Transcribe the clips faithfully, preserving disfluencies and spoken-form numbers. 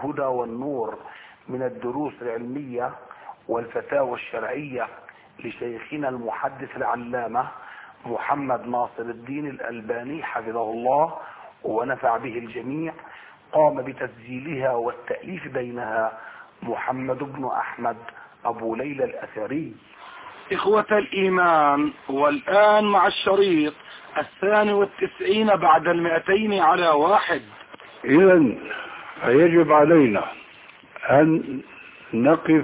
الهدى والنور من الدروس العلمية والفتاوى الشرعية لشيخنا المحدث العلامة محمد ناصر الدين الألباني حفظه الله ونفع به الجميع، قام بتسجيلها والتأليف بينها محمد بن أحمد أبو ليلى الأثري. إخوة الإيمان، والآن مع الشريط الثاني والتسعين بعد المئتين على واحد. إذن فيجب علينا أن نقف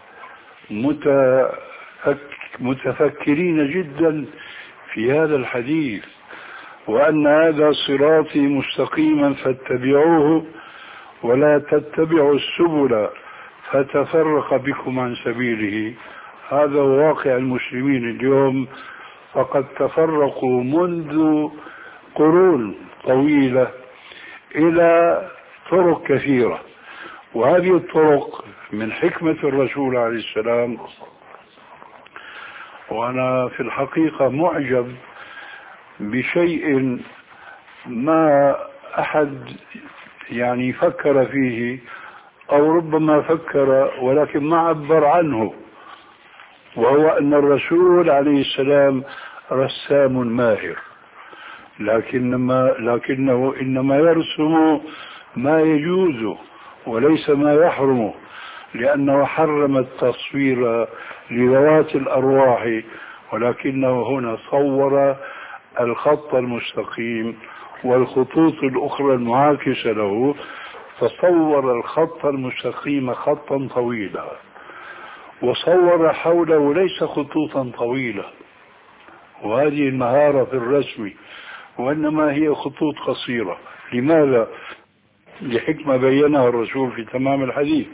متفك متفكرين جدا في هذا الحديث، وأن هذا صراطي مستقيما فاتبعوه ولا تتبعوا السبل فتفرق بكم عن سبيله. هذا واقع المسلمين اليوم، فقد تفرقوا منذ قرون طويلة إلى طرق كثيرة، وهذه الطرق من حكمة الرسول عليه السلام. وأنا في الحقيقة معجب بشيء ما أحد يعني فكر فيه، أو ربما فكر ولكن ما عبر عنه، وهو أن الرسول عليه السلام رسام ماهر، لكنما لكنه إنما يرسم ما يجوز وليس ما يحرم، لأنه حرم التصوير لذوات الأرواح، ولكنه هنا صور الخط المستقيم والخطوط الأخرى المعاكسة له، فصور الخط المستقيم خطا طويلا، وصور حوله ليس خطوطا طويلة، وهذه المهارة في الرسم، وإنما هي خطوط قصيرة. لماذا؟ لحكمة بينها الرسول في تمام الحديث.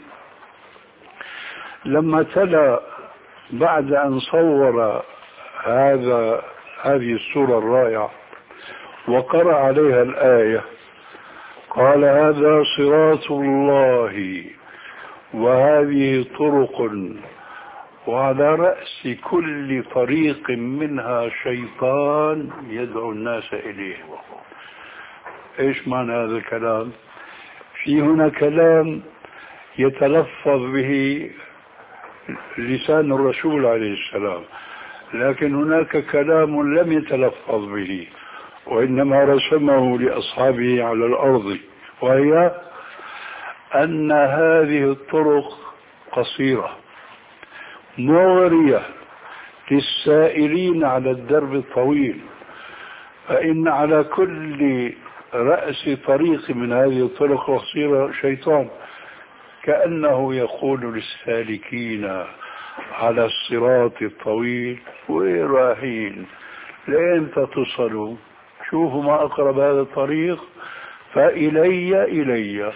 لما تلا بعد أن صور هذا هذه الصورة الرائعة وقرأ عليها الآية، قال: هذا صراط الله وهذه طرق وعلى رأس كل طريق منها شيطان يدعو الناس إليه. إيش معنى هذا الكلام؟ في هنا كلام يتلفظ به لسان الرسول عليه السلام، لكن هناك كلام لم يتلفظ به وإنما رسمه لأصحابه على الأرض، وهي أن هذه الطرق قصيرة مغرية للسائرين على الدرب الطويل، فإن على كل رأس طريق من هذه الطرق القصيرة شيطان، كأنه يقول للسالكين على الصراط الطويل: وين رايحين؟ لأمتى تصلوا؟ شوفوا ما أقرب هذا الطريق، فإلي إلي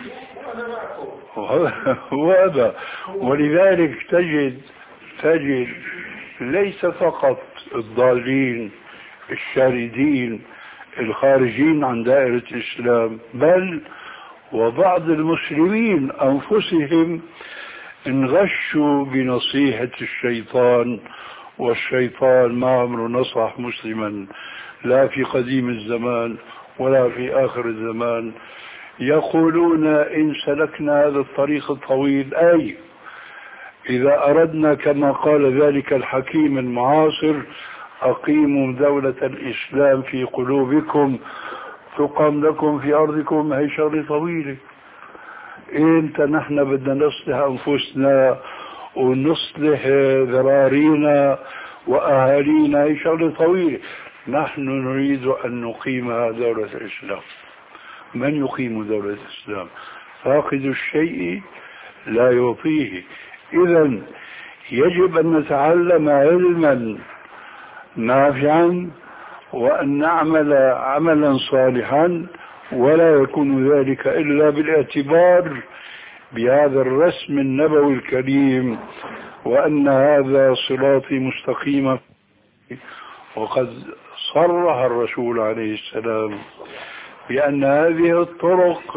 وهذا. ولذلك تجد تجد ليس فقط الضالين الشاردين الخارجين عن دائرة الإسلام، بل وبعض المسلمين أنفسهم انغشوا بنصيحة الشيطان، والشيطان ما عمره نصح مسلما لا في قديم الزمان ولا في آخر الزمان. يقولون: إن سلكنا هذا الطريق الطويل، أي إذا أردنا كما قال ذلك الحكيم المعاصر: أقيموا دولة الإسلام في قلوبكم تقام لكم في أرضكم، هي شغلة طويلة. إنت نحن بدنا نصلح أنفسنا ونصلح ذرارينا وأهالينا، هي شغلة طويلة. نحن نريد أن نقيم دولة الإسلام. من يقيم دولة الإسلام؟ فاقد الشيء لا يعطيه. إذن يجب أن نتعلم علما نافعا وأن نعمل عملا صالحا، ولا يكون ذلك إلا بالاعتبار بهذا الرسم النبوي الكريم، وأن هذا صراطي مستقيما. وقد صرح الرسول عليه السلام بأن هذه الطرق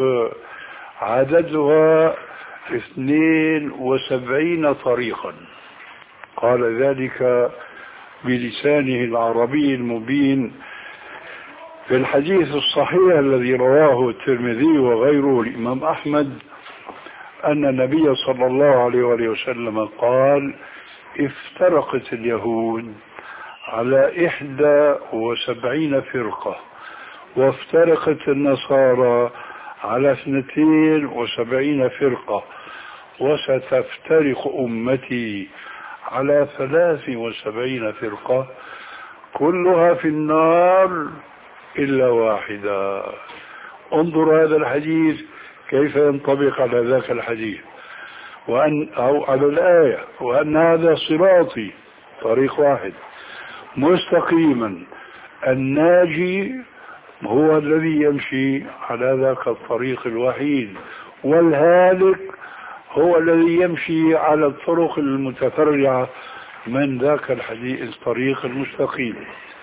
عددها اثنين وسبعين طريقا، قال ذلك بلسانه العربي المبين في الحديث الصحيح الذي رواه الترمذي وغيره الإمام أحمد أن النبي صلى الله عليه وآله وسلم قال: افترقت اليهود على إحدى وسبعين فرقة، وافترقت النصارى على اثنتين وسبعين فرقة، وستفترق أمتي على ثلاث وسبعين فرقة، كلها في النار إلا واحدة. انظر هذا الحديث كيف ينطبق على ذاك الحديث، وأن أو على الآية، وأن هذا صراطي، طريق واحد مستقيما، الناجي هو الذي يمشي على ذاك الطريق الوحيد، والهالك هو الذي يمشي على الطرق المتفرعة من ذاك الحديث الطريق المستقيم.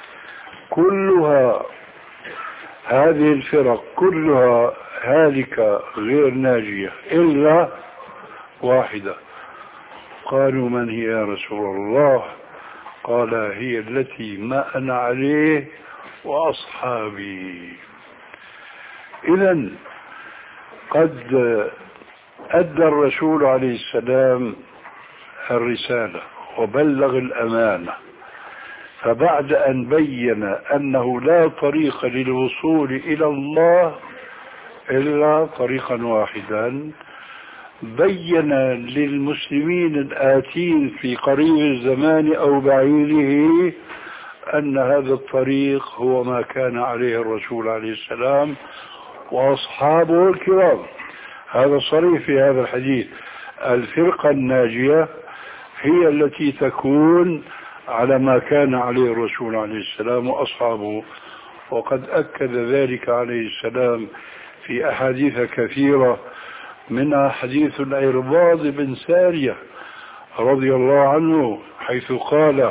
كلها هذه الفرق كلها هالكة غير ناجية إلا واحدة. قالوا: من هي يا رسول الله؟ قال: هي التي ما أنا عليه وأصحابي. إذن قد أدى الرسول عليه السلام الرسالة وبلغ الأمانة، فبعد أن بين أنه لا طريق للوصول إلى الله إلا طريقا واحدا، بين للمسلمين الآتين في قريب الزمان أو بعيده أن هذا الطريق هو ما كان عليه الرسول عليه السلام وأصحابه الكرام. هذا صريح في هذا الحديث: الفرقة الناجية هي التي تكون على ما كان عليه الرسول عليه السلام وأصحابه. وقد أكد ذلك عليه السلام في أحاديث كثيرة، منها حديث العرباض بن سارية رضي الله عنه، حيث قال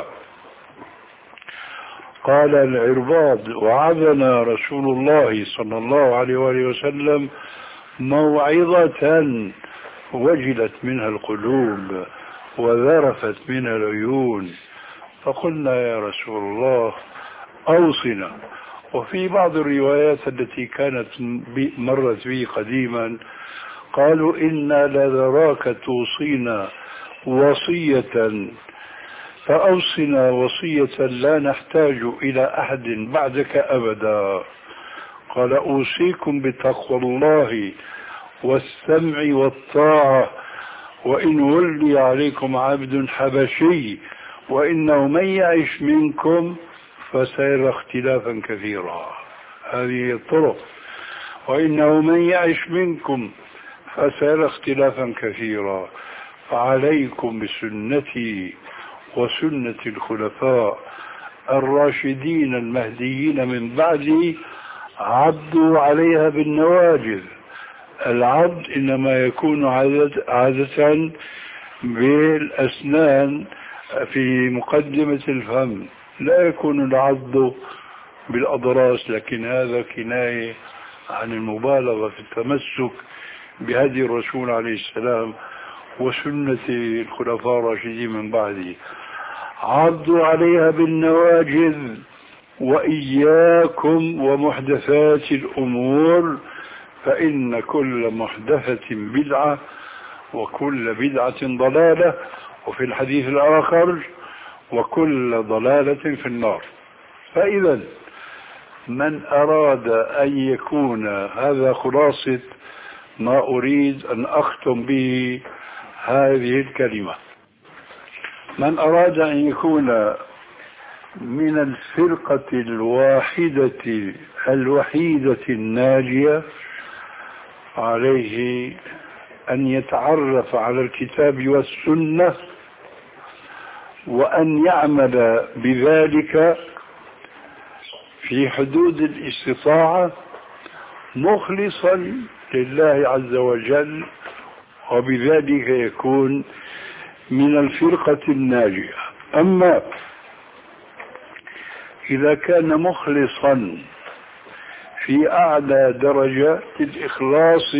قال العرباض: وعظنا رسول الله صلى الله عليه وآله وسلم موعظة وجلت منها القلوب وذرفت منها العيون، فقلنا: يا رسول الله أوصنا. وفي بعض الروايات التي كانت مرت بي قديما قالوا: إنا لنراك توصينا وصية فأوصنا وصية لا نحتاج إلى أحد بعدك أبدا. قال: أوصيكم بتقوى الله والسمع والطاعة، وإن ولي عليكم عبد حبشي وإنه من يعش منكم فسيرى اختلافا كثيرا. هذه الطرق: وإنه من يعش منكم فسيرى اختلافا كثيرا، فعليكم بسنتي وسنة الخلفاء الراشدين المهديين من بعدي، عضوا عليها بالنواجذ. العض إنما يكون عادة بالأسنان في مقدمة الفم، لا يكون العض بالأضراس، لكن هذا كناية عن المبالغة في التمسك بهدي الرسول عليه السلام وسنة الخلفاء الراشدين من بعده. عضوا عليها بالنواجذ، وإياكم ومحدثات الأمور، فإن كل محدثة بدعة وكل بدعة ضلالة، وفي الحديث الآخر: وكل ضلالة في النار. فإذا من أراد أن يكون، هذا خلاصة ما أريد أن أختم به هذه الكلمة، من أراد أن يكون من الفرقة الواحدة الوحيدة الناجية، عليه أن يتعرف على الكتاب والسنة، وأن يعمل بذلك في حدود الاستطاعة مخلصا لله عز وجل، وبذلك يكون من الفرقة الناجية. أما إذا كان مخلصا في أعلى درجات الإخلاص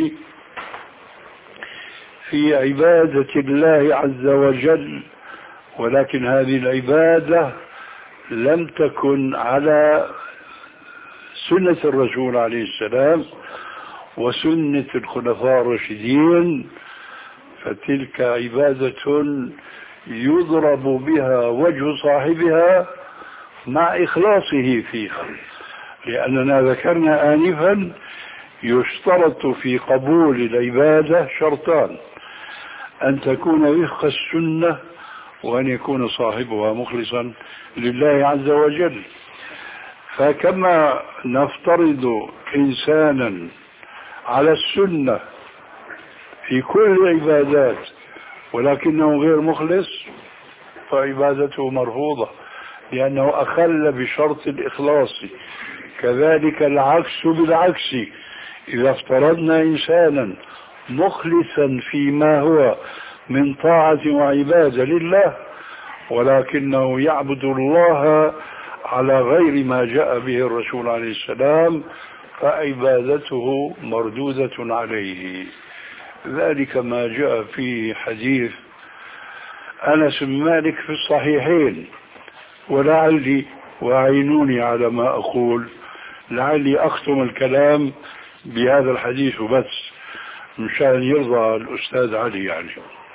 في عبادة الله عز وجل، ولكن هذه العبادة لم تكن على سنة الرسول عليه السلام وسنة الخلفاء الراشدين، فتلك عبادة يضرب بها وجه صاحبها مع إخلاصه فيها، لأننا ذكرنا آنفا يشترط في قبول العبادة شرطان: أن تكون وفق السنة، وأن يكون صاحبها مخلصا لله عز وجل. فكما نفترض إنسانا على السنة في كل العبادات ولكنه غير مخلص، فعبادته مرفوضة لأنه أخل بشرط الإخلاص. كذلك العكس بالعكس، إذا افترضنا إنسانا مخلصا فيما هو من طاعة وعبادة لله ولكنه يعبد الله على غير ما جاء به الرسول عليه السلام، فعبادته مردودة عليه. ذلك ما جاء في حديث أنس بن مالك في الصحيحين. ولعلي، وأعينوني على ما أقول، لعلي أختم الكلام بهذا الحديث بس مشان يرضى الأستاذ علي. يعني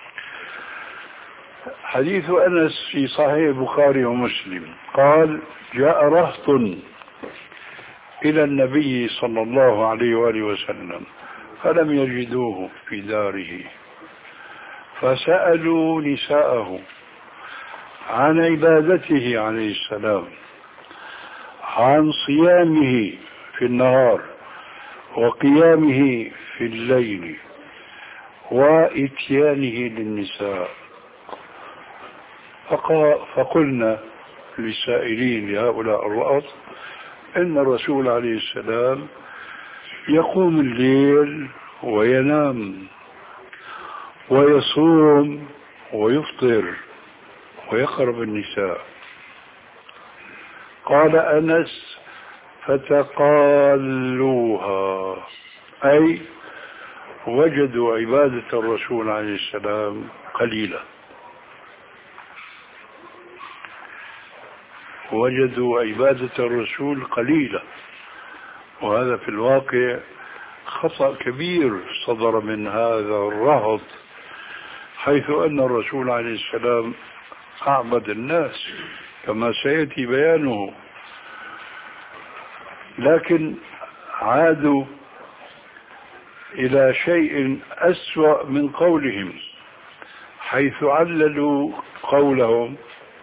حديث أنس في صحيح البخاري ومسلم قال: جاء رهط إلى النبي صلى الله عليه وآله وسلم فلم يجدوه في داره، فسألوا نساءه عن عبادته عليه السلام، عن صيامه في النهار وقيامه في الليل وإتيانه للنساء. فقلنا للسائلين لهؤلاء الرؤط إن الرسول عليه السلام يقوم الليل وينام ويصوم ويفطر ويقرب النساء. قال أنس: فتقالوها، أي وجدوا عبادة الرسول عليه السلام قليلة، وجدوا عبادة الرسول قليلة. وهذا في الواقع خطأ كبير صدر من هذا الرهط، حيث أن الرسول عليه السلام أعبد الناس كما سيأتي بيانه، لكن عادوا إلى شيء أسوأ من قولهم، حيث عللوا قولهم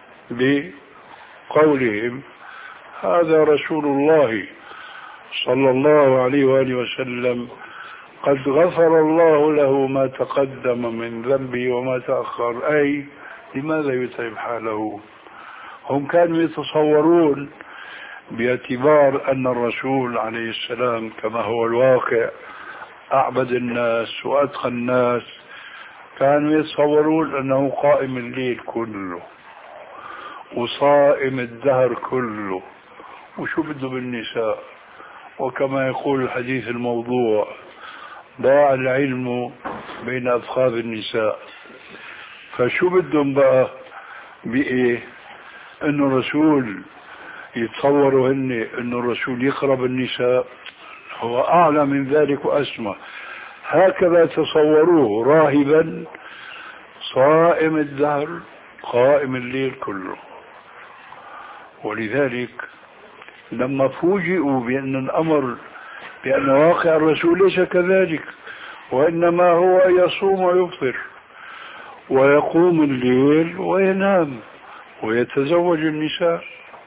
بقولهم: هذا رسول الله صلى الله عليه وآله وسلم قد غفر الله له ما تقدم من ذنبه وما تأخر. أي لماذا يتعب حاله؟ هم كانوا يتصورون باعتبار أن الرسول عليه السلام كما هو الواقع أعبد الناس وأتقى الناس، كانوا يتصورون أنه قائم الليل كله وصائم الدهر كله، وشو بده بالنساء، وكما يقول الحديث الموضوع: ضاع العلم بين أفخاذ النساء. فشو بدهم بقى بإيه؟ إنه الرسول يتصوروا هن إنه الرسول يقرب النساء؟ هو أعلى من ذلك وأسمى. هكذا تصوروه راهبا صائم الدهر قائم الليل كله. ولذلك لما فوجئوا بأن الأمر بأن واقع الرسول ليس كذلك، وإنما هو يصوم ويفطر ويقوم الليل وينام ويتزوج النساء،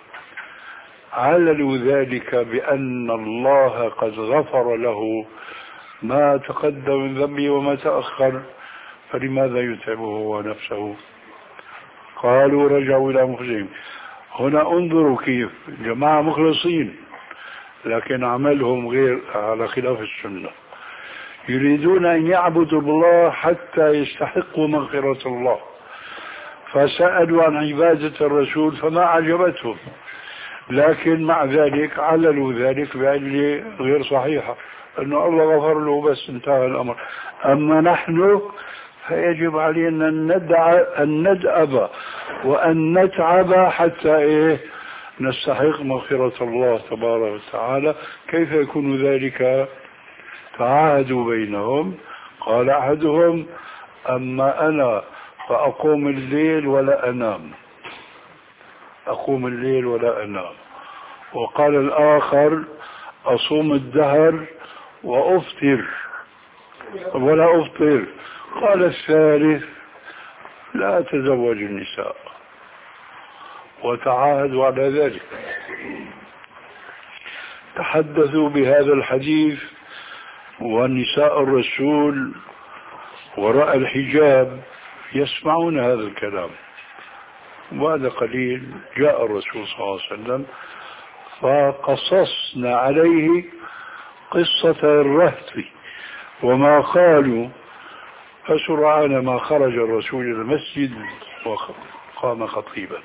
عللوا ذلك بأن الله قد غفر له ما تقدم من ذنبه وما تأخر، فلماذا يتعبه هو نفسه؟ قالوا رجعوا إلى أنفسهم. هنا انظروا كيف جماعة مخلصين لكن عملهم غير على خلاف السنة، يريدون أن يعبدوا الله حتى يستحقوا مغفرة الله، فسألوا عن عبادة الرسول فما عجبتهم، لكن مع ذلك عللوا ذلك بعلة غير صحيحة، أنه الله غفر له بس انتهى الأمر. أما نحن فيجب علينا أن ندأب وأن نتعب حتى إيه نستحق مغفرة الله تبارك وتعالى. كيف يكون ذلك؟ تعاهدوا بينهم. قال أحدهم: أما أنا فأقوم الليل ولا أنام، أقوم الليل ولا أنام. وقال الآخر أصوم الدهر وأفطر ولا أفطر. قال الثالث لا أتزوج النساء، وتعاهدوا على ذلك. تحدثوا بهذا الحديث ونساء الرسول وراء الحجاب يسمعون هذا الكلام. وبعد قليل جاء الرسول صلى الله عليه وسلم فقصصنا عليه قصة الرهط وما قالوا. فسرعان ما خرج الرسول إلى المسجد وقام خطيبا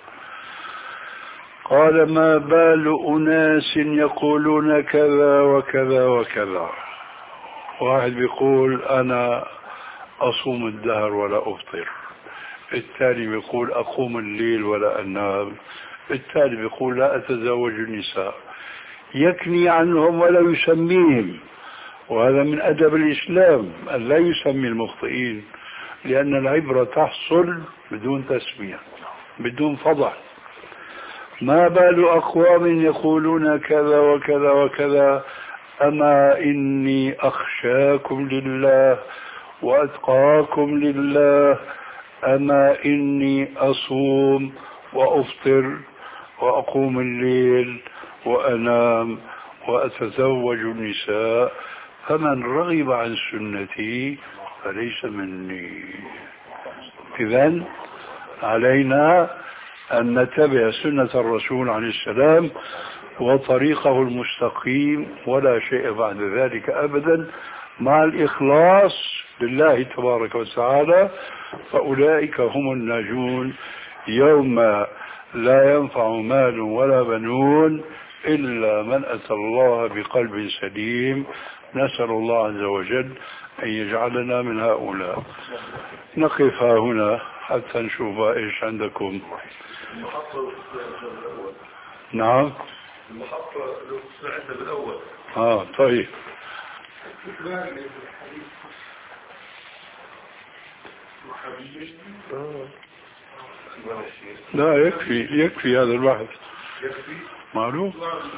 قال ما بال أناس يقولون كذا وكذا وكذا. واحد بيقول أنا أصوم الدهر ولا أفطر، الثاني بيقول أقوم الليل ولا أنام، الثالث بيقول لا أتزوج النساء، يكني عنهم ولا يسميهم. وهذا من أدب الإسلام أن لا يسمي المخطئين، لأن العبرة تحصل بدون تسمية بدون فضح. ما بال أقوام يقولون كذا وكذا وكذا أما إني أخشاكم لله وأتقاكم لله، أما إني أصوم وأفطر وأقوم الليل وأنام وأتزوج النساء، فمن رغب عن سنتي فليس مني. إذن علينا أن نتبع سنة الرسول عليه السلام وطريقه المستقيم ولا شيء بعد ذلك أبدا، مع الإخلاص لله تبارك وتعالى، فأولئك هم الناجون يوم لا ينفع مال ولا بنون إلا من أتى الله بقلب سليم. نسأل الله عز وجل أن يجعلنا من هؤلاء. نقف هنا حتى نشوف إيش عندكم. نعم المحطة لو سمعتها بالأول. آه طيب. لا يكفي يكفي هذا البحث يكفي معروف.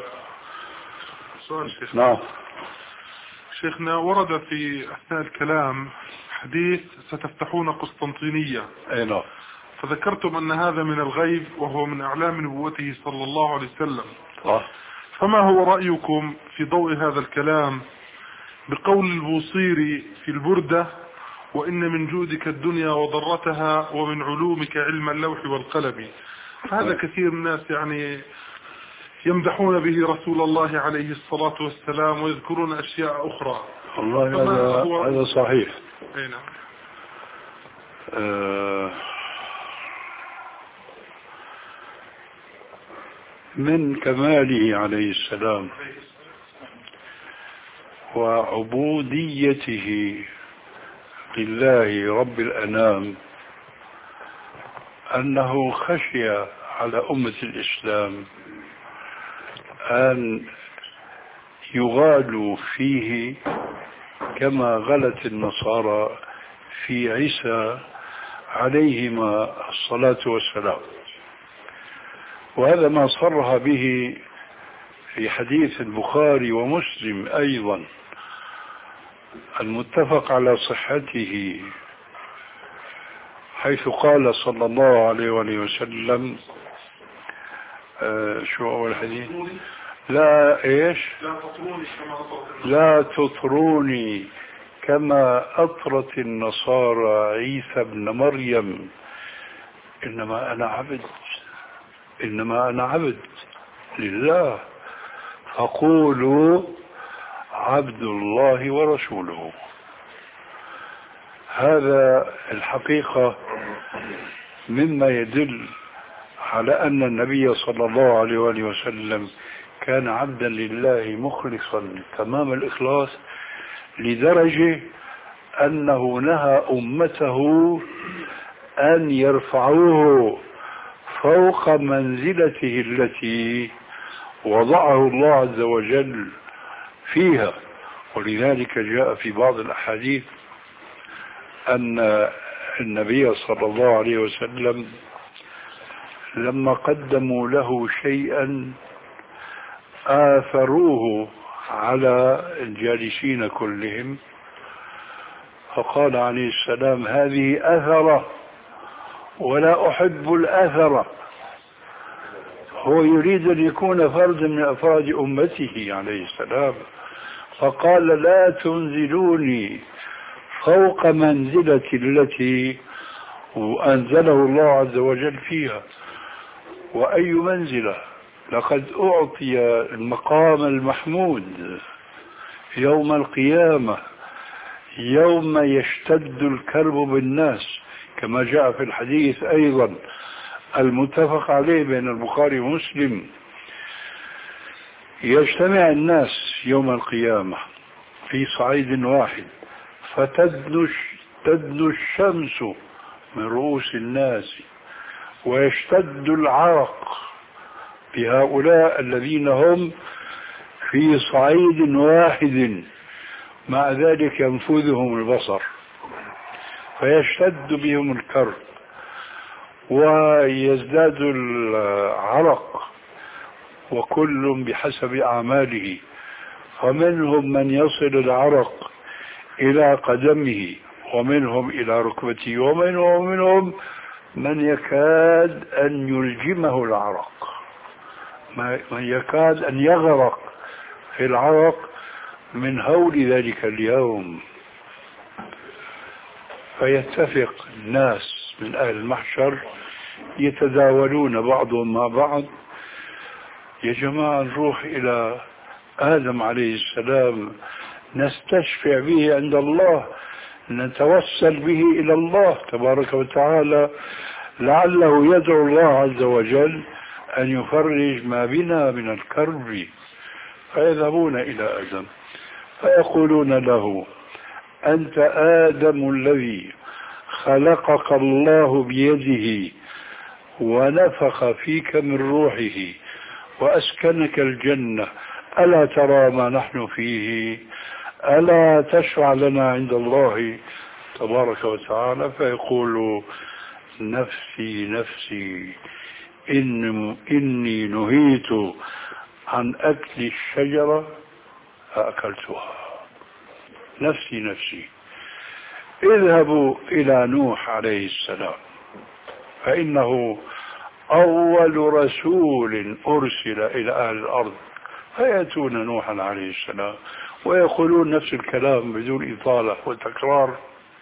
سؤال شيخ. نعم شيخنا ورد في أثناء الكلام حديث ستفتحون قسطنطينية. أي نعم. فذكرتم أن هذا من الغيب وهو من أعلام نبوته صلى الله عليه وسلم. آه. فما هو رأيكم في ضوء هذا الكلام بقول البوصيري في البردة وإن من جودك الدنيا وضرتها ومن علومك علم اللوح والقلم؟ هذا كثير من الناس يعني يمدحون به رسول الله عليه الصلاة والسلام ويذكرون أشياء أخرى. والله هذا هذا صحيح. أي نعم. آه من كماله عليه السلام وعبوديته لله رب الأنام أنه خشي على أمة الإسلام أن يغالوا فيه كما غلت النصارى في عيسى عليهما الصلاة والسلام. وهذا ما صرح به في حديث البخاري ومسلم أيضا المتفق على صحته، حيث قال صلى الله عليه وآله وسلم آه شو أول حديث؟ لا إيش؟ لا تطروني كما أطرت النصارى عيسى ابن مريم، إنما أنا عبد إنما أنا عبد لله، فقولوا عبد الله ورسوله. هذا الحقيقة مما يدل على أن النبي صلى الله عليه وآله وسلم كان عبدا لله مخلصا تمام الإخلاص، لدرجة أنه نهى أمته أن يرفعوه فوق منزلته التي وضعه الله عز وجل فيها. ولذلك جاء في بعض الأحاديث أن النبي صلى الله عليه وسلم لما قدموا له شيئا آثروه على الجالسين كلهم، فقال عليه السلام: هذه أثرة ولا أحب الأثرة. هو يريد أن يكون فرد من أفراد أمته عليه السلام، فقال: لا تنزلوني فوق منزلتي التي أنزله الله عز وجل فيها. وأي منزلة؟ لقد أعطي المقام المحمود يوم القيامة، يوم يشتد الكرب بالناس، كما جاء في الحديث أيضا المتفق عليه بين البخاري ومسلم. يجتمع الناس يوم القيامة في صعيد واحد، فتدنو تدنو الشمس من رؤوس الناس، ويشتد العرق بهؤلاء الذين هم في صعيد واحد، مع ذلك ينفذهم البصر، فيشتد بهم الكرب ويزداد العرق، وكل بحسب أعماله. فمنهم من يصل العرق إلى قدمه، ومنهم إلى ركبته، ومنهم ومنهم من يكاد أن يلجمه العرق، من يكاد أن يغرق في العرق من هول ذلك اليوم. فيتفق الناس من أهل المحشر يتداولون بعضهم مع بعض: يا جماعة نروح إلى آدم عليه السلام نستشفع به عند الله، نتوسل به إلى الله تبارك وتعالى، لعله يدعو الله عز وجل أن يفرج ما بنا من الكرب. فيذهبون إلى آدم فيقولون له: أنت آدم الذي خلقك الله بيده ونفخ فيك من روحه وأسكنك الجنة، ألا ترى ما نحن فيه؟ ألا تشفع لنا عند الله تبارك وتعالى؟ فيقول: نفسي نفسي، إن إني نهيت عن أكل الشجرة فأكلتها. نفسي نفسي. اذهبوا إلى نوح عليه السلام، فإنه أول رسول أرسل إلى أهل الأرض، فيأتون نوحا عليه السلام ويقولون نفس الكلام بدون إطالة وتكرار،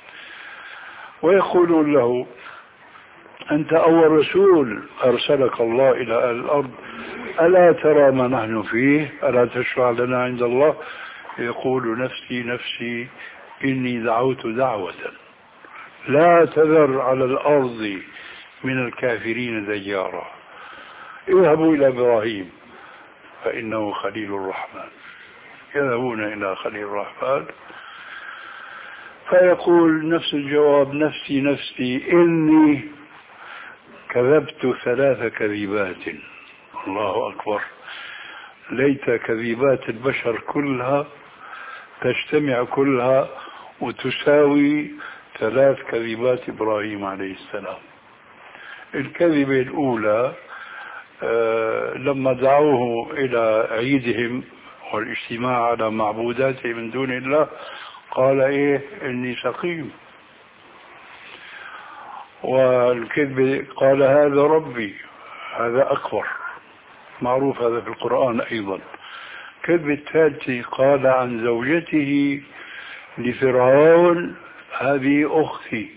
ويقولون له: أنت أول رسول أرسلك الله إلى أهل الأرض، ألا ترى ما نحن فيه؟ ألا تشفع لنا عند الله؟ يقول: نفسي نفسي، إني دعوت دعوة لا تذر على الأرض من الكافرين ديارا. اذهبوا إلى إبراهيم فإنه خليل الرحمن. يذهبون إلى خليل الرحمن فيقول نفس الجواب: نفسي نفسي، إني كذبت ثلاث كذبات. الله أكبر، ليت كذبات البشر كلها تجتمع كلها وتساوي ثلاث كذبات إبراهيم عليه السلام. الكذبة الأولى آه لما دعوه إلى عيدهم والاجتماع على معبوداته من دون الله، قال: إيه إني سقيم. والكذب قال: هذا ربي. هذا أكبر، معروف هذا في القرآن أيضا. كذب الثالث قال عن زوجته لفرعون: هذه أختي.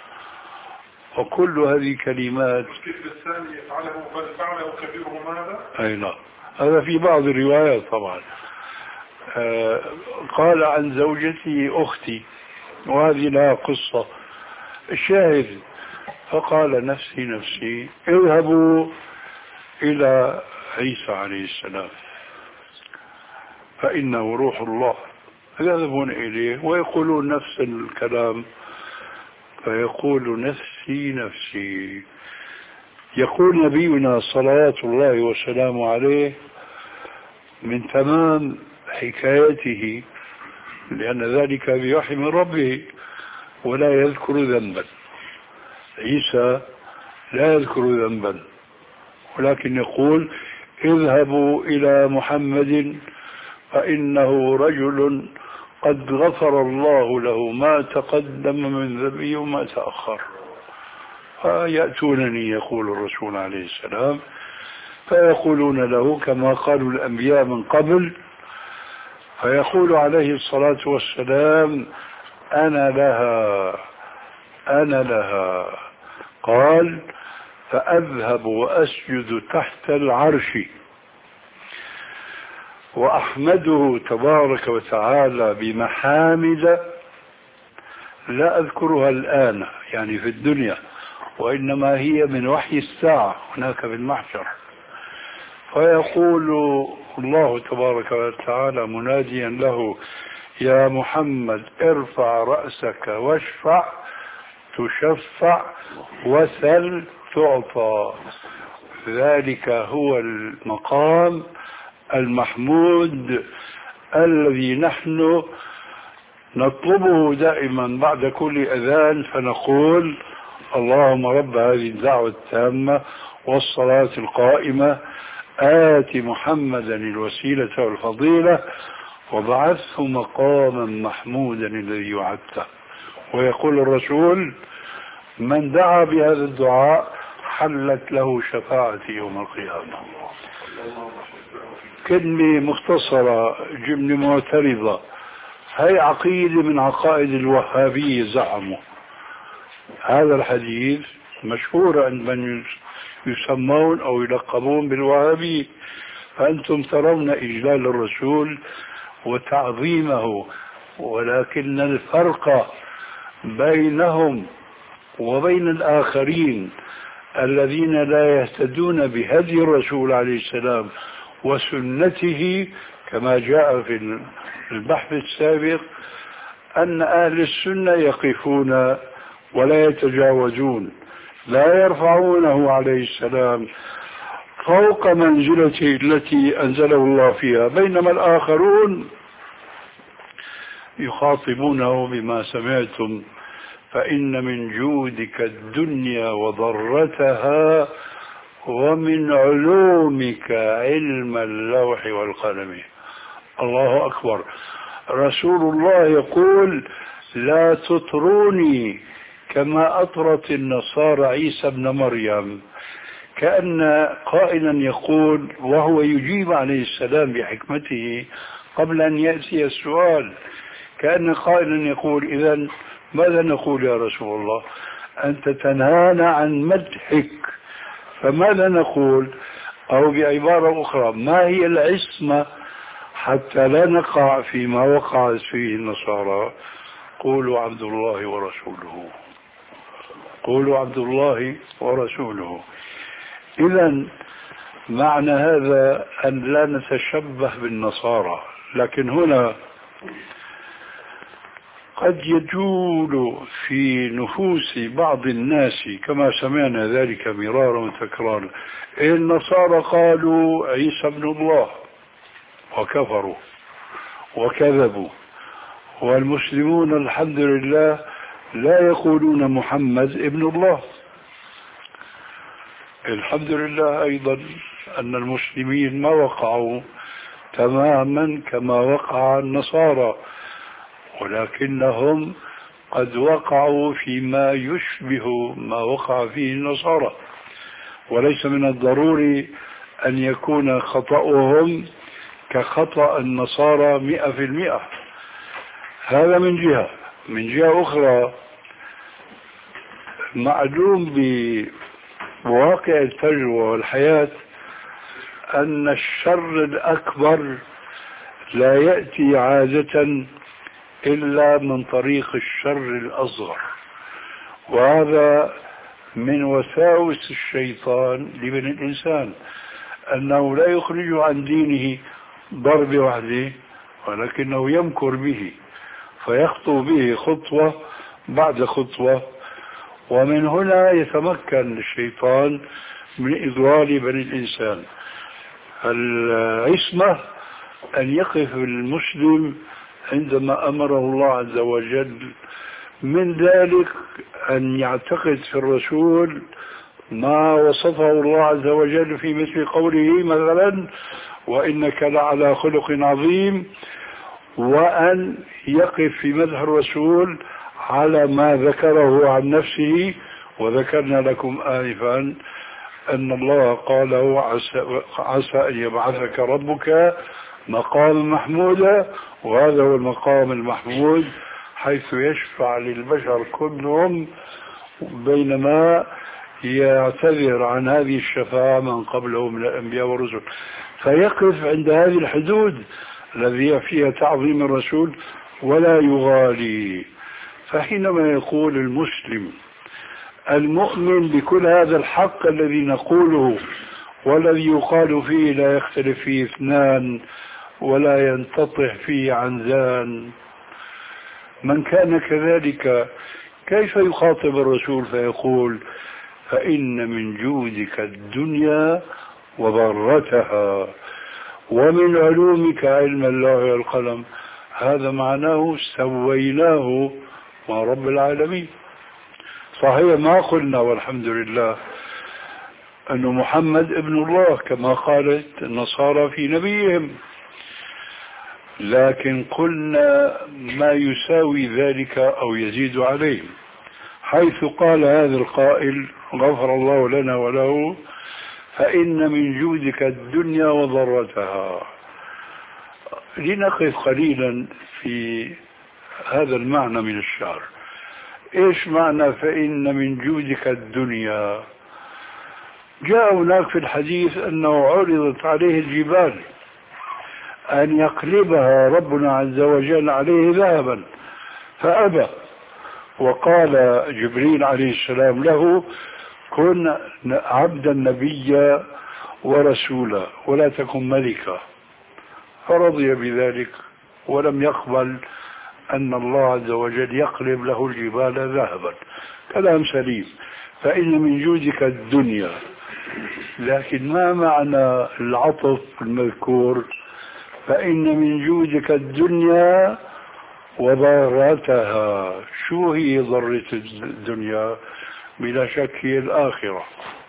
وكل هذه كلمات. الكذب الثاني يفعله بل فعله كبيرهم هذا؟ أي نعم، هذا في بعض الروايات طبعا. آه قال عن زوجته أختي، وهذه لها قصة. الشاهد: فقال نفسي نفسي، اذهبوا إلى عيسى عليه السلام فإنه روح الله. يذهبون إليه ويقولون نفس الكلام، فيقول: نفسي نفسي. يقول نبينا صلوات الله وسلامه عليه من تمام حكايته، لأن ذلك بوحي من ربه ولا يذكر ذنبا، عيسى لا يذكر ذنبا، ولكن يقول اذهبوا إلى محمد فإنه رجل قد غفر الله له ما تقدم من ذنبه وما تأخر. فيأتونني يقول الرسول عليه السلام فيقولون له كما قالوا الأنبياء من قبل، فيقول عليه الصلاة والسلام أنا لها أنا لها. قال فأذهب وأسجد تحت العرش وأحمده تبارك وتعالى بمحامد لا أذكرها الآن يعني في الدنيا، وإنما هي من وحي الساعة هناك في المحشر. فيقول الله تبارك وتعالى مناديا له يا محمد ارفع رأسك واشفع تشفع وسل تعطى. ذلك هو المقام المحمود الذي نحن نطلبه دائما بعد كل أذان، فنقول اللهم رب هذه الدعوة التامة والصلاة القائمة آت محمدا الوسيلة والفضيلة وبعثه مقاما محمودا الذي وعدته. ويقول الرسول من دعا بهذا الدعاء حلت له شفاعتي يوم القيامة. كلمة مختصرة جملة معترضة، هي عقيدة من عقائد الوهابية زعموا. هذا الحديث مشهور عند من يسمون أو يلقبون بالوهابية، فأنتم ترون إجلال الرسول وتعظيمه، ولكن الفرق بينهم وبين الآخرين الذين لا يهتدون بهدي الرسول عليه السلام وسنته كما جاء في البحث السابق أن أهل السنة يقفون ولا يتجاوزون، لا يرفعونه عليه السلام فوق منزلته التي أنزله الله فيها، بينما الآخرون يخاطبونه بما سمعتم فإن من جودك الدنيا وضرتها ومن علومك علم اللوح والقلم. الله أكبر. رسول الله يقول لا تطروني كما أطرت النصارى عيسى ابن مريم، كأن قائلا يقول وهو يجيب عليه السلام بحكمته قبل أن يأتي السؤال، كأن قائلا يقول إذن ماذا نقول يا رسول الله؟ أنت تنهانا عن مدحك فماذا نقول؟ أو بعبارة أخرى ما هي العصمة حتى لا نقع فيما وقعت فيه النصارى؟ قولوا عبد الله ورسوله، قولوا عبد الله ورسوله. إذن معنى هذا أن لا نتشبه بالنصارى، لكن هنا قد يجول في نفوس بعض الناس كما سمعنا ذلك مرارا وتكرارا النصارى قالوا عيسى ابن الله وكفروا وكذبوا، والمسلمون الحمد لله لا يقولون محمد ابن الله. الحمد لله أيضا أن المسلمين ما وقعوا تماما كما وقع النصارى، ولكنهم قد وقعوا فيما يشبه ما وقع فيه النصارى، وليس من الضروري أن يكون خطأهم كخطأ النصارى مئة في المئة. هذا من جهة. من جهة أخرى معلوم بواقع التجربة والحياة أن الشر الأكبر لا يأتي عادة إلا من طريق الشر الأصغر، وهذا من وساوس الشيطان لابن الإنسان أنه لا يخرج عن دينه ضرب وحده، ولكنه يمكر به فيخطو به خطوة بعد خطوة، ومن هنا يتمكن الشيطان من إضلال بني الإنسان. العصمة أن يقف المسلم عندما أمره الله عز وجل من ذلك أن يعتقد في الرسول ما وصفه الله عز وجل في مثل قوله مثلا وإنك لعلى خلق عظيم، وأن يقف في مدح الرسول على ما ذكره عن نفسه. وذكرنا لكم آنفا أن الله قال عسى, عسى أن يبعثك ربك مقام محمودا، وهذا هو المقام المحمود حيث يشفع للبشر كلهم، بينما يعتذر عن هذه الشفاعة من قبله من الأنبياء والرسل. فيقف عند هذه الحدود الذي فيها تعظيم الرسول ولا يغالي. فحينما يقول المسلم المؤمن بكل هذا الحق الذي نقوله والذي يقال فيه لا يختلف فيه اثنان ولا ينتطح فيه عنزان، من كان كذلك كيف يخاطب الرسول فيقول فإن من جودك الدنيا وضرتها ومن علومك علم اللوح والقلم؟ هذا معناه سويناه مع رب العالمين. صحيح ما قلنا والحمد لله أن محمد ابن الله كما قالت النصارى في نبيهم، لكن قلنا ما يساوي ذلك أو يزيد عليه، حيث قال هذا القائل غفر الله لنا وله فإن من جودك الدنيا وضرتها. لنقف قليلا في هذا المعنى من الشعر. ايش معنى فإن من جودك الدنيا؟ جاء هناك في الحديث أنه عرضت عليه الجبال أن يقلبها ربنا عز وجل عليه ذهبا فأبى، وقال جبريل عليه السلام له كن عبدا نبيا ورسولا ولا تكن ملكا، فرضي بذلك ولم يقبل أن الله عز وجل يقلب له الجبال ذهبا. كلام سليم. فإن من جودك الدنيا، لكن ما معنى العطف المذكور فإن من جودك الدنيا وضرتها؟ شو هي ضرة الدنيا؟ بلا شك هي الآخرة.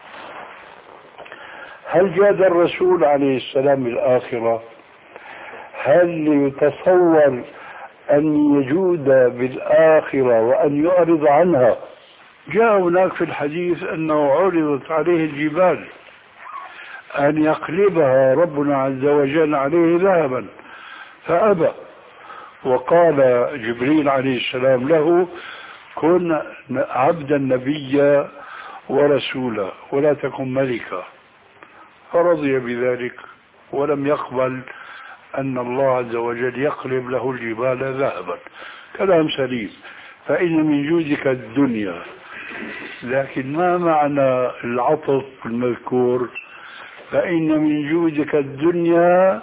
هل جاد الرسول عليه السلام بالآخرة؟ هل يتصور أن يجود بالآخرة وأن يعرض عنها؟ جاء هناك في الحديث أنه عرضت عليه الجبال أن يقلبها ربنا عز وجل عليه ذهبا فأبى، وقال جبريل عليه السلام له كن عبدا نبيا ورسولا ولا تكن ملكا، فرضي بذلك ولم يقبل أن الله عز وجل يقلب له الجبال ذهبا. كلام سليم. فإن من جودك الدنيا، لكن ما معنى العطف المذكور فإن من جودك الدنيا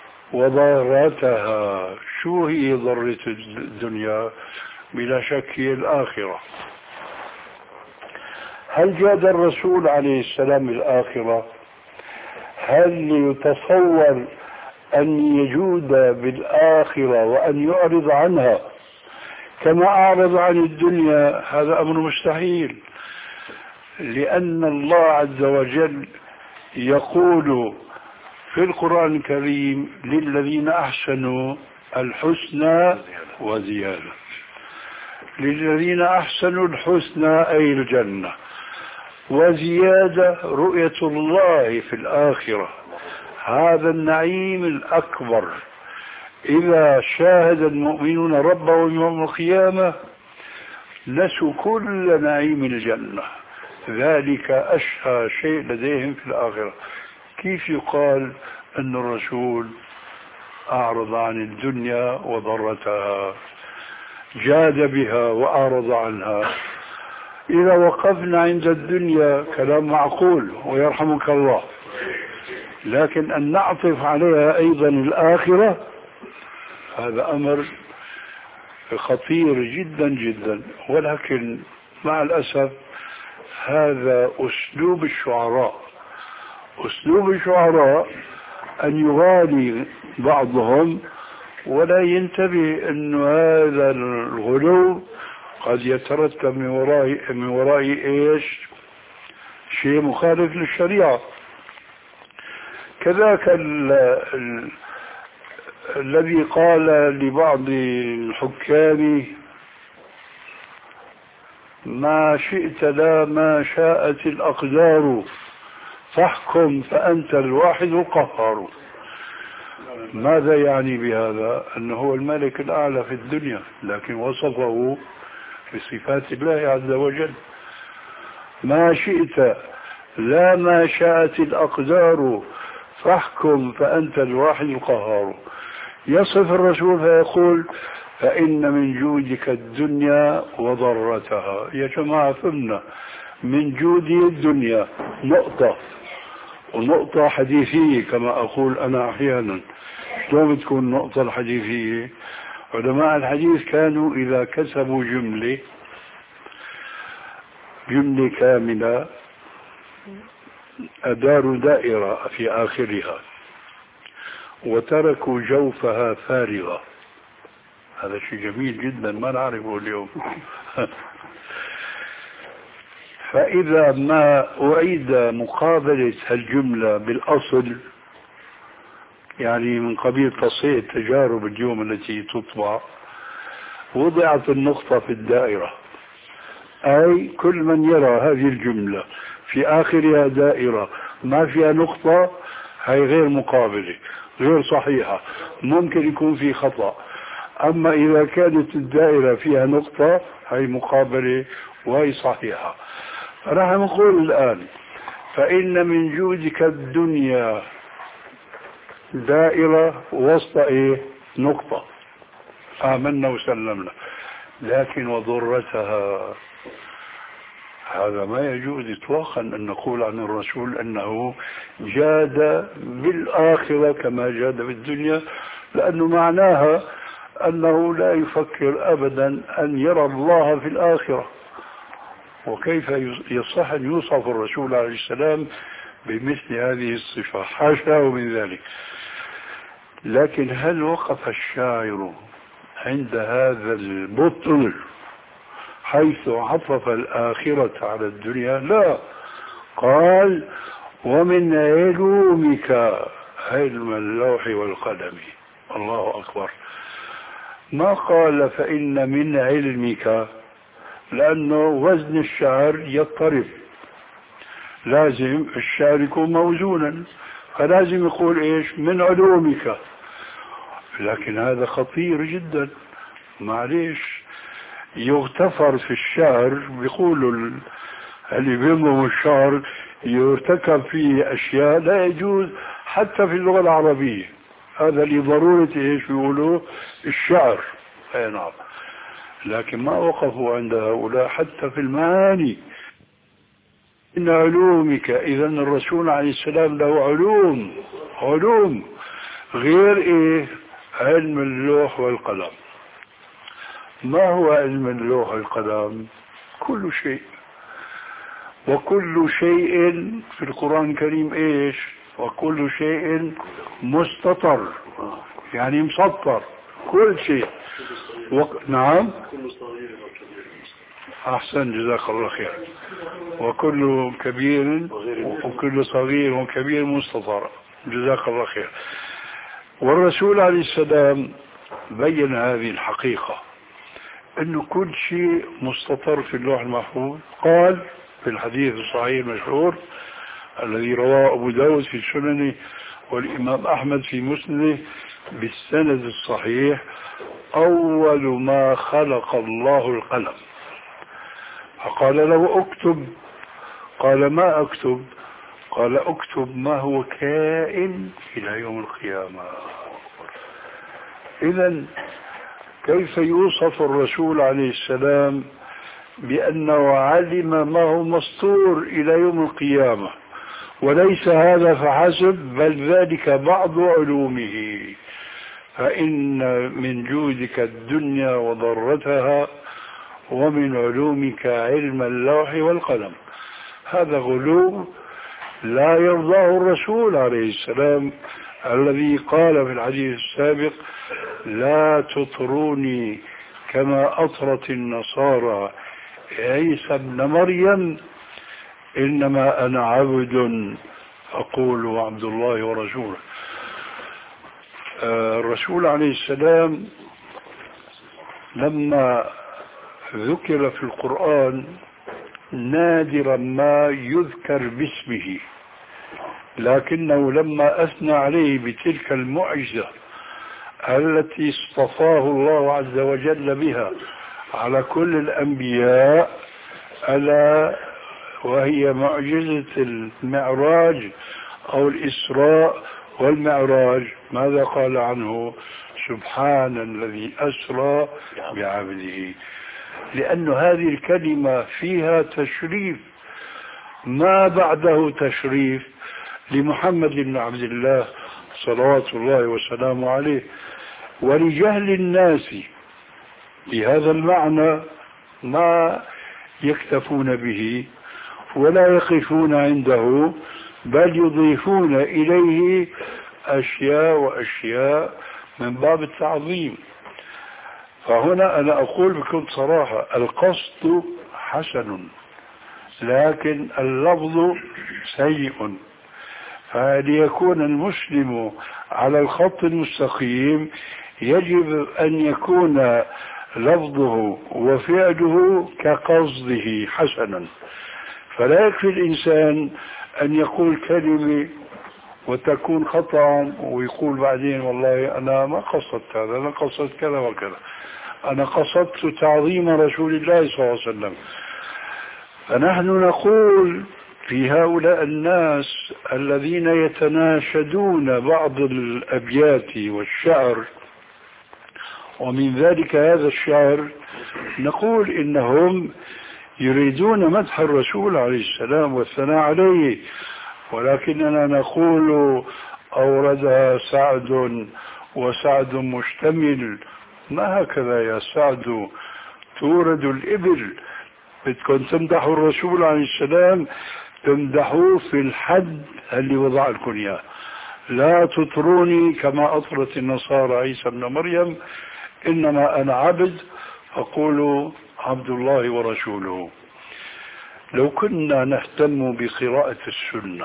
وضرتها؟ شو هي ضرة الدنيا؟ بلا شك هي الآخرة. هل جاد الرسول عليه السلام الآخرة؟ هل يتصور أن يجود بالآخرة وأن يعرض عنها كما أعرض عن الدنيا؟ هذا أمر مستحيل، لأن الله عز وجل يقول في القرآن الكريم للذين أحسنوا الحسنى وزيادة. للذين أحسنوا الحسنى أي الجنة، وزيادة رؤية الله في الآخرة، هذا النعيم الأكبر. إذا شاهد المؤمنون ربهم يوم القيامة نسوا كل نعيم الجنة، ذلك أشهى شيء لديهم في الآخرة. كيف يقال أن الرسول أعرض عن الدنيا وضرتها، جاد بها وأعرض عنها؟ إذا وقفنا عند الدنيا كلام معقول ويرحمك الله، لكن أن نعطف عليها أيضا الآخرة هذا أمر خطير جدا جدا. ولكن مع الأسف هذا أسلوب الشعراء. أسلوب الشعراء أن يغالي بعضهم ولا ينتبه أن هذا الغلو قد يترتب من وراء من وراء ايش؟ شيء مخالف للشريعة. كذاك ال ال الذي قال لبعض الحكام ما شئت لا ما شاءت الأقدار فاحكم فأنت الواحد القهار. ماذا يعني بهذا؟ أنه هو الملك الأعلى في الدنيا، لكن وصفه بصفات الله عز وجل. ما شئت لا ما شاءت الأقدار فاحكم فأنت الواحد القهار. يصف الرسول فيقول فإن من جودك الدنيا وضرتها. يا جماعة فهمنا، من جودي الدنيا نقطة، ونقطة حديثية كما أقول أنا أحيانا. شلون بتكون النقطة الحديثية؟ علماء الحديث كانوا إذا كسبوا جملة جملة كاملة أداروا دائرة في آخرها وتركوا جوفها فارغة. هذا شيء جميل جدا ما نعرفه اليوم. فإذا ما أعيد مقابلة هالجملة بالأصل، يعني من قبيل تصحيح التجارب اليوم التي تطبع، وضعت النقطة في الدائرة، أي كل من يرى هذه الجملة في آخرها دائرة ما فيها نقطة هي غير مقابلة، غير صحيحة، ممكن يكون في خطأ. أما إذا كانت الدائرة فيها نقطة هي مقابلة وهي صحيحة. راح نقول الآن فإن من جودك الدنيا دائرة وسط إيه؟ نقطة. آمنا وسلمنا. لكن وضرتها هذا ما يجوز إطلاقا أن نقول عن الرسول أنه جاد بالآخرة كما جاد بالدنيا، لأنه معناها أنه لا يفكر أبدا أن يرى الله في الآخرة. وكيف يصح أن يوصف الرسول عليه السلام بمثل هذه الصفة؟ حاشاه من ذلك. لكن هل وقف الشاعر عند هذا البطل حيث عطف الآخرة على الدنيا؟ لا، قال ومن علومك علم اللوح والقلم. الله أكبر. ما قال فإن من علمك، لأنه وزن الشعر يضطرب، لازم الشعر يكون موزونا، فلازم يقول إيش؟ من علومك. لكن هذا خطير جدا، معليش يغتفر في الشعر. بيقولوا اللي بينضم الشعر يرتكب فيه أشياء لا يجوز حتى في اللغة العربية. هذا لضرورة إيش بيقولوا؟ الشعر. أي نعم. لكن ما وقفوا عند هؤلاء حتى في المعاني. إن علومك، إذا الرسول عليه السلام له علوم، علوم غير إيه؟ علم اللوح والقلم. ما هو علم اللوح والقلم؟ كل شيء، وكل شيء في القرآن الكريم إيش؟ وكل شيء مستطر، يعني مسطر، كل شيء. و... نعم، أحسن، جزاك الله خير. وكل كبير وكل صغير وكبير مستطر، جزاك الله خير. والرسول عليه السلام بين هذه الحقيقة، أنه كل شيء مستطر في اللوح المحفوظ. قال في الحديث الصحيح المشهور الذي رواه أبو داود في سننه والإمام أحمد في مسنده بالسند الصحيح: أول ما خلق الله القلم، فقال له اكتب. قال ما أكتب؟ قال اكتب ما هو كائن إلى يوم القيامة. إذن كيف يوصف الرسول عليه السلام بأنه علم ما هو مسطور إلى يوم القيامة؟ وليس هذا فحسب، بل ذلك بعض علومه. فإن من جودك الدنيا وضرتها ومن علومك علم اللوح والقلم. هذا غلو لا يرضاه الرسول عليه السلام الذي قال في الحديث السابق: لا تطروني كما أطرت النصارى عيسى ابن مريم إنما أنا عبد أقول عبد الله ورسوله. الرسول عليه السلام لما ذكر في القرآن نادرا ما يذكر باسمه، لكنه لما أثنى عليه بتلك المعجزة التي اصطفاه الله عز وجل بها على كل الأنبياء، ألا وهي معجزة المعراج أو الإسراء والمعراج، ماذا قال عنه؟ سبحان الذي أسرى بعبده. لأن هذه الكلمة فيها تشريف ما بعده تشريف لمحمد بن عبد الله صلوات الله وسلامه عليه. ولجهل الناس بهذا المعنى ما يكتفون به ولا يقفون عنده، بل يضيفون إليه أشياء وأشياء من باب التعظيم. فهنا أنا أقول بكل صراحة القصد حسن لكن اللفظ سيء. فليكون المسلم على الخط المستقيم يجب أن يكون لفظه وفعله كقصده حسنا. فلا يكفي الإنسان أن يقول كلمة وتكون خطأ ويقول بعدين والله أنا ما قصدت هذا، أنا قصدت كذا وكذا، أنا قصدت تعظيم رسول الله صلى الله عليه وسلم. فنحن نقول في هؤلاء الناس الذين يتناشدون بعض الأبيات والشعر، ومن ذلك هذا الشعر، نقول إنهم يريدون مدح الرسول عليه السلام والثناء عليه، ولكننا نقول أوردها سعد وسعد مشتمل. ما هكذا يا سعد تورد الإبل؟ بدكم تمدحوا الرسول عليه السلام تمدحوه في الحد اللي وضع لكم إياه، لا تطروني كما أطرت النصارى عيسى ابن مريم، إنما أنا عبد فقولوا عبد الله ورسوله. لو كنا نهتم بقراءة السنة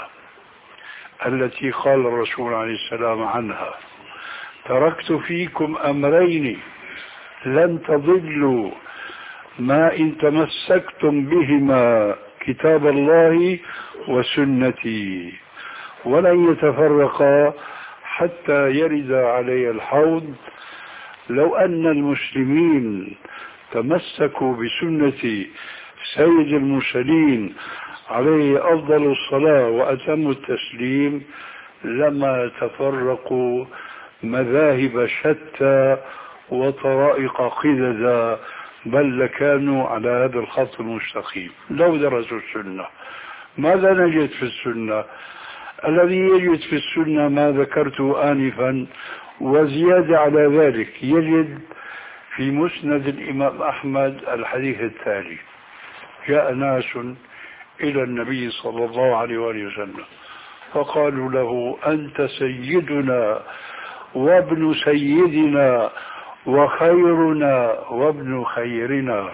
التي قال الرسول عليه السلام عنها تركت فيكم أمرين لن تضلوا ما إن تمسكتم بهما كتاب الله وسنتي ولن يتفرقا حتى يرد علي الحوض. لو أن المسلمين تمسكوا بسنة سيد المرسلين عليه أفضل الصلاة وأتم التسليم لما تفرقوا مذاهب شتى وطرائق قددا، بل لكانوا على هذا الخط المستقيم لو درسوا السنة. ماذا نجد في السنة؟ الذي يجد في السنة ما ذكرته آنفا، وزيادة على ذلك يجد في مسند الإمام أحمد الحديث التالي: جاء ناس إلى النبي صلى الله عليه وآله وسلم فقالوا له أنت سيدنا وابن سيدنا وخيرنا وابن خيرنا.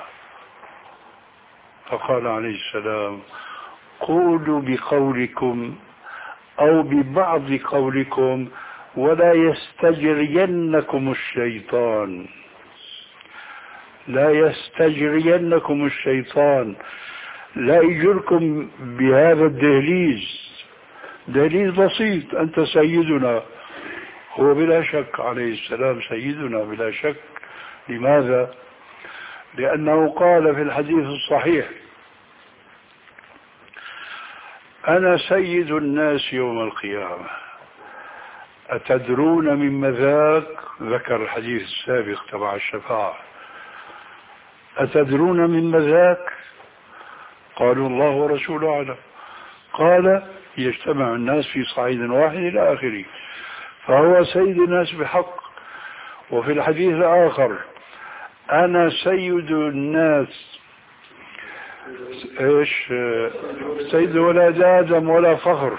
فقال عليه السلام قولوا بقولكم أو ببعض قولكم ولا يستجرينكم الشيطان، لا يستجرينكم الشيطان، لا يجركم بهذا الدهليز، دهليز بسيط. أنت سيدنا، هو بلا شك عليه السلام سيدنا بلا شك. لماذا؟ لأنه قال في الحديث الصحيح أنا سيد الناس يوم القيامة. أتدرون مما ذاك؟ ذكر الحديث السابق تبع الشفاعة. أتدرون مما ذاك؟ قالوا الله ورسوله أعلم. قال يجتمع الناس في صعيد واحد إلى آخره، فهو سيد الناس بحق. وفي الحديث الآخر أنا سيد الناس إيش سيد ولد آدم ولا فخر،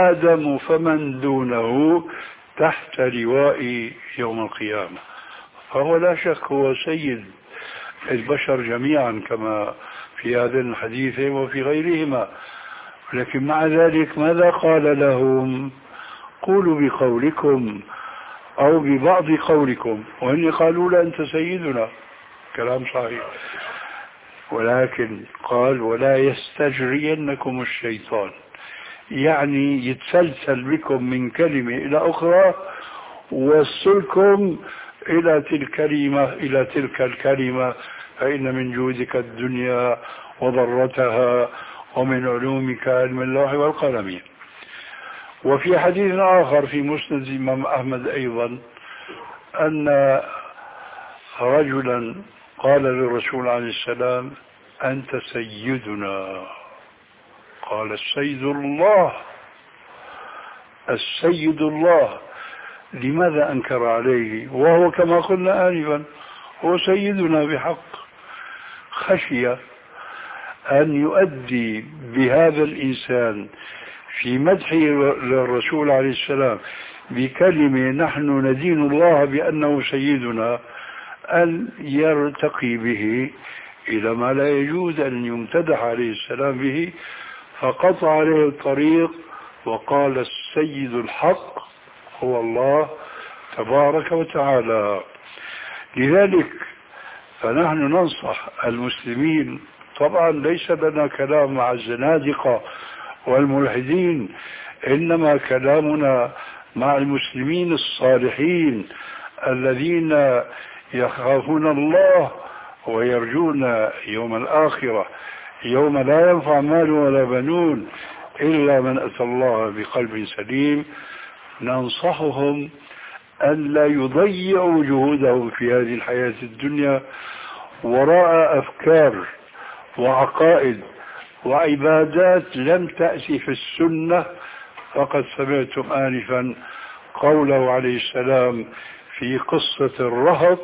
آدم فمن دونه تحت لوائي يوم القيامة. فهو لا شك هو سيد البشر جميعا كما في هذين الحديثين وفي غيرهما، لكن مع ذلك ماذا قال لهم؟ قولوا بقولكم أو ببعض قولكم، وإن قالوا لا أنت سيدنا، كلام صحيح، ولكن قال ولا يستجرينكم الشيطان، يعني يتسلسل بكم من كلمة إلى أخرى ووصلكم إلى تلك الكلمة إلى تلك الكلمة فإن من جودك الدنيا وضرتها ومن علومك علم اللوح والقلم. وفي حديث آخر في مسند الإمام أحمد أيضا أن رجلا قال للرسول عليه السلام أنت سيدنا، قال السيد الله السيد الله. لماذا أنكر عليه وهو كما قلنا آنفا هو سيدنا بحق؟ خشي أن يؤدي بهذا الإنسان في مدحه للرسول عليه السلام بكلمة نحن ندين الله بأنه سيدنا، أن يرتقي به إلى ما لا يجوز أن يمتدح عليه السلام به، فقطع عليه الطريق وقال السيد الحق هو الله تبارك وتعالى. لذلك فنحن ننصح المسلمين، طبعا ليس لنا كلام مع الزنادقة والملحدين، إنما كلامنا مع المسلمين الصالحين الذين يخافون الله ويرجون يوم الآخرة، يوم لا ينفع مال ولا بنون إلا من أتى الله بقلب سليم. ننصحهم أن لا يضيعوا جهودهم في هذه الحياة الدنيا وراء أفكار وعقائد وعبادات لم تأتي في السنة. فقد سمعتم آنفا قوله عليه السلام في قصة الرهط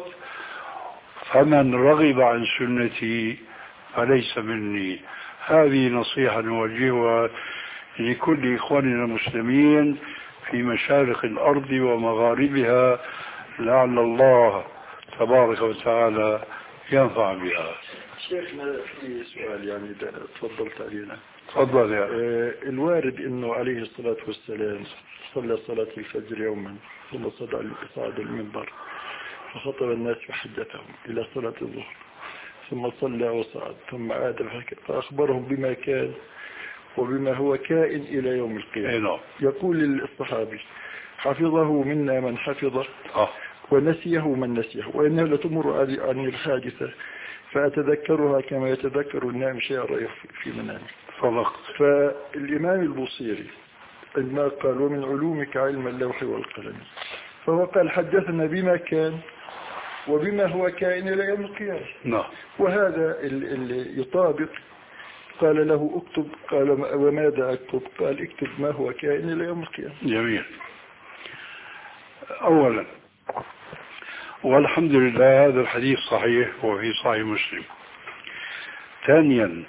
فمن رغب عن سنتي فليس مني. هذه نصيحة نوجهها لكل إخواننا المسلمين في مشارق الأرض ومغاربها، لعل الله تبارك وتعالى ينفع بها. شيخنا في سؤال يعني تفضلت علينا. تفضل يا آه الوارد انه عليه الصلاة والسلام صلى صلاة الفجر يوما ثم صعد المنبر فخطب الناس وحدثهم الى صلاة الظهر ثم صلى وصعد ثم عاد فأخبرهم بما كان وبما هو كائن إلى يوم القيامة. يقول الصحابي حفظه منا من حفظه ونسيه من نسيه، وإنها لتمر عن الحادثة فأتذكرها كما يتذكر النائم شيء رأيه في منامه. صدقت. فالإمام البوصيري عندما قال ومن علومك علم اللوح والقلم، فهو قال حدثنا بما كان وبما هو كائن إلى يوم القيامة. نعم. وهذا اللي يطابق. قال له اكتب، قال وماذا اكتب؟ قال اكتب ما هو كائن إلى يوم القيامة. جميل. أولا والحمد لله هذا الحديث صحيح وفي صحيح مسلم. ثانيا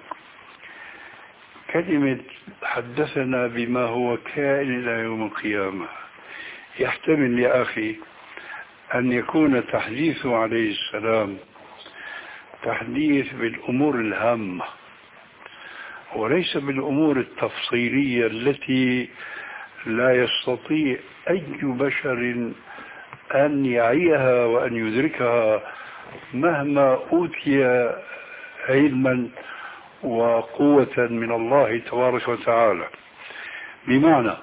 كلمة حدثنا بما هو كائن إلى يوم القيامة يحتمل يا أخي أن يكون تحديثه عليه السلام تحديث بالأمور الهامة وليس بالأمور التفصيلية التي لا يستطيع أي بشر أن يعيها وأن يدركها مهما أوتي علما وقوة من الله تبارك وتعالى. بمعنى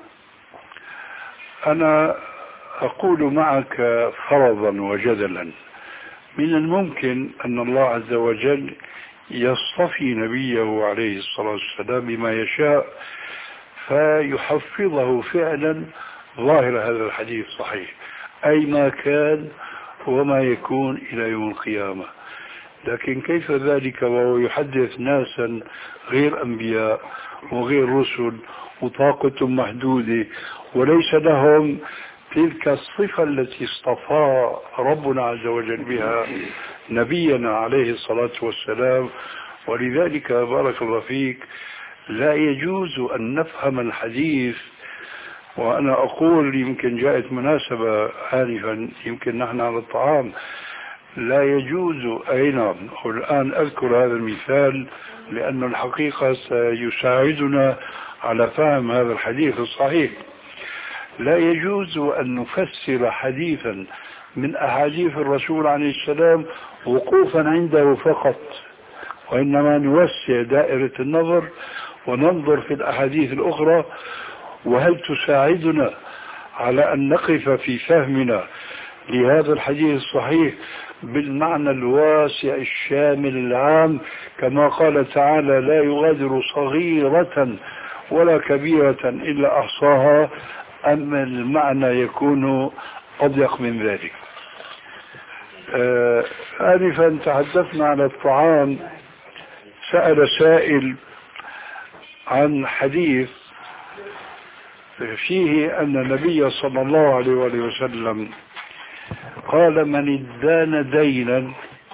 أنا أقول معك فرضا وجدلا من الممكن أن الله عز وجل يصطفي نبيه عليه الصلاة والسلام بما يشاء فيحفظه فعلا ظاهر هذا الحديث صحيح، أي ما كان وما يكون إلى يوم القيامة. لكن كيف ذلك وهو يحدث ناسا غير أنبياء وغير رسل وطاقة محدودة وليس لهم تلك الصفة التي اصطفى ربنا عز وجل بها نبينا عليه الصلاة والسلام. ولذلك بارك الله فيك لا يجوز أن نفهم الحديث. وأنا أقول يمكن جاءت مناسبة آنفا، يمكن نحن على الطعام لا يجوز. أي نعم. والآن أذكر هذا المثال لأن الحقيقة سيساعدنا على فهم هذا الحديث الصحيح. لا يجوز أن نفسر حديثا من أحاديث الرسول عليه السلام وقوفا عنده فقط، وإنما نوسع دائرة النظر وننظر في الأحاديث الأخرى، وهل تساعدنا على أن نقف في فهمنا لهذا الحديث الصحيح بالمعنى الواسع الشامل العام، كما قال تعالى: لا يغادر صغيرة ولا كبيرة إلا أحصاها، أم المعنى يكون أضيق من ذلك؟ آه آنفا تحدثنا على الطعام. سأل سائل عن حديث فيه أن النبي صلى الله عليه وآله وسلم قال: من ادان دينا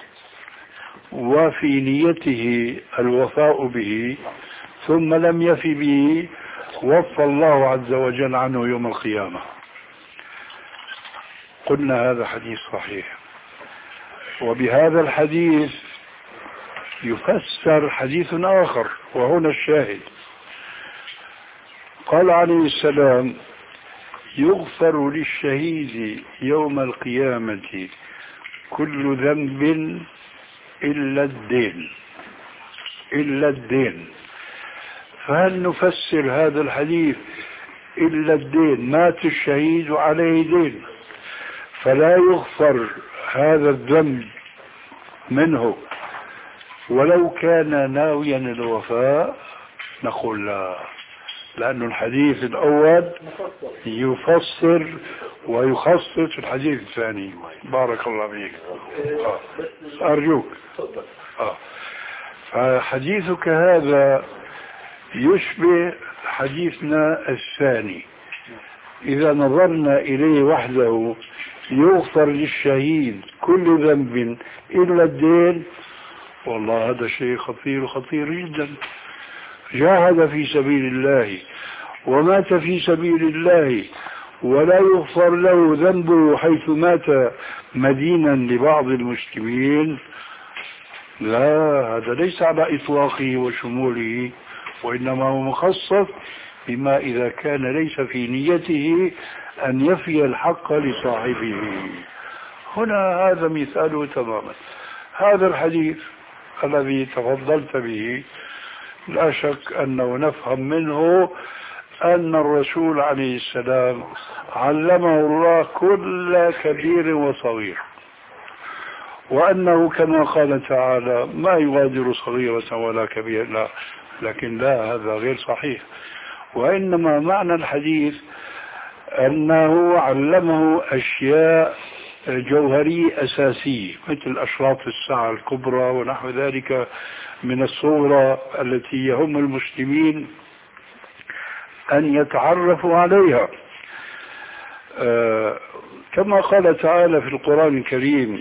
وفي نيته الوفاء به ثم لم يف به وفى الله عز وجل عنه يوم القيامة. قلنا هذا حديث صحيح، وبهذا الحديث يفسر حديث آخر، وهنا الشاهد. قال عليه السلام: يغفر للشهيد يوم القيامة كل ذنب إلا الدين، إلا الدين. فهل نفسر هذا الحديث إلا الدين؟ مات الشهيد عليه دين فلا يغفر هذا الذنب منه ولو كان ناويا الوفاء؟ نقول لا، لأن الحديث الأول يفسر ويخصص الحديث الثاني. بارك الله فيك. آه. أرجوك. آه. فحديثك هذا يشبه حديثنا الثاني إذا نظرنا إليه وحده: يغفر للشهيد كل ذنب إلا الدين. والله هذا شيء خطير خطير جدا. جاهد في سبيل الله ومات في سبيل الله ولا يغفر له ذنبه حيث مات مدينا لبعض المسلمين. لا، هذا ليس على إطلاقه وشموله، وإنما هو مخصص بما إذا كان ليس في نيته أن يفي الحق لصاحبه. هنا هذا مثاله تماما. هذا الحديث الذي تفضلت به لا شك أنه نفهم منه أن الرسول عليه السلام علمه الله كل كبير وصغير، وأنه كما قال تعالى: ما يغادر صغيرة ولا كبيرة. لا، لكن لا، هذا غير صحيح. وإنما معنى الحديث أنه علمه أشياء جوهرية أساسية مثل أشراط الساعة الكبرى ونحو ذلك من الصورة التي يهم المسلمين أن يتعرفوا عليها. آه كما قال تعالى في القرآن الكريم: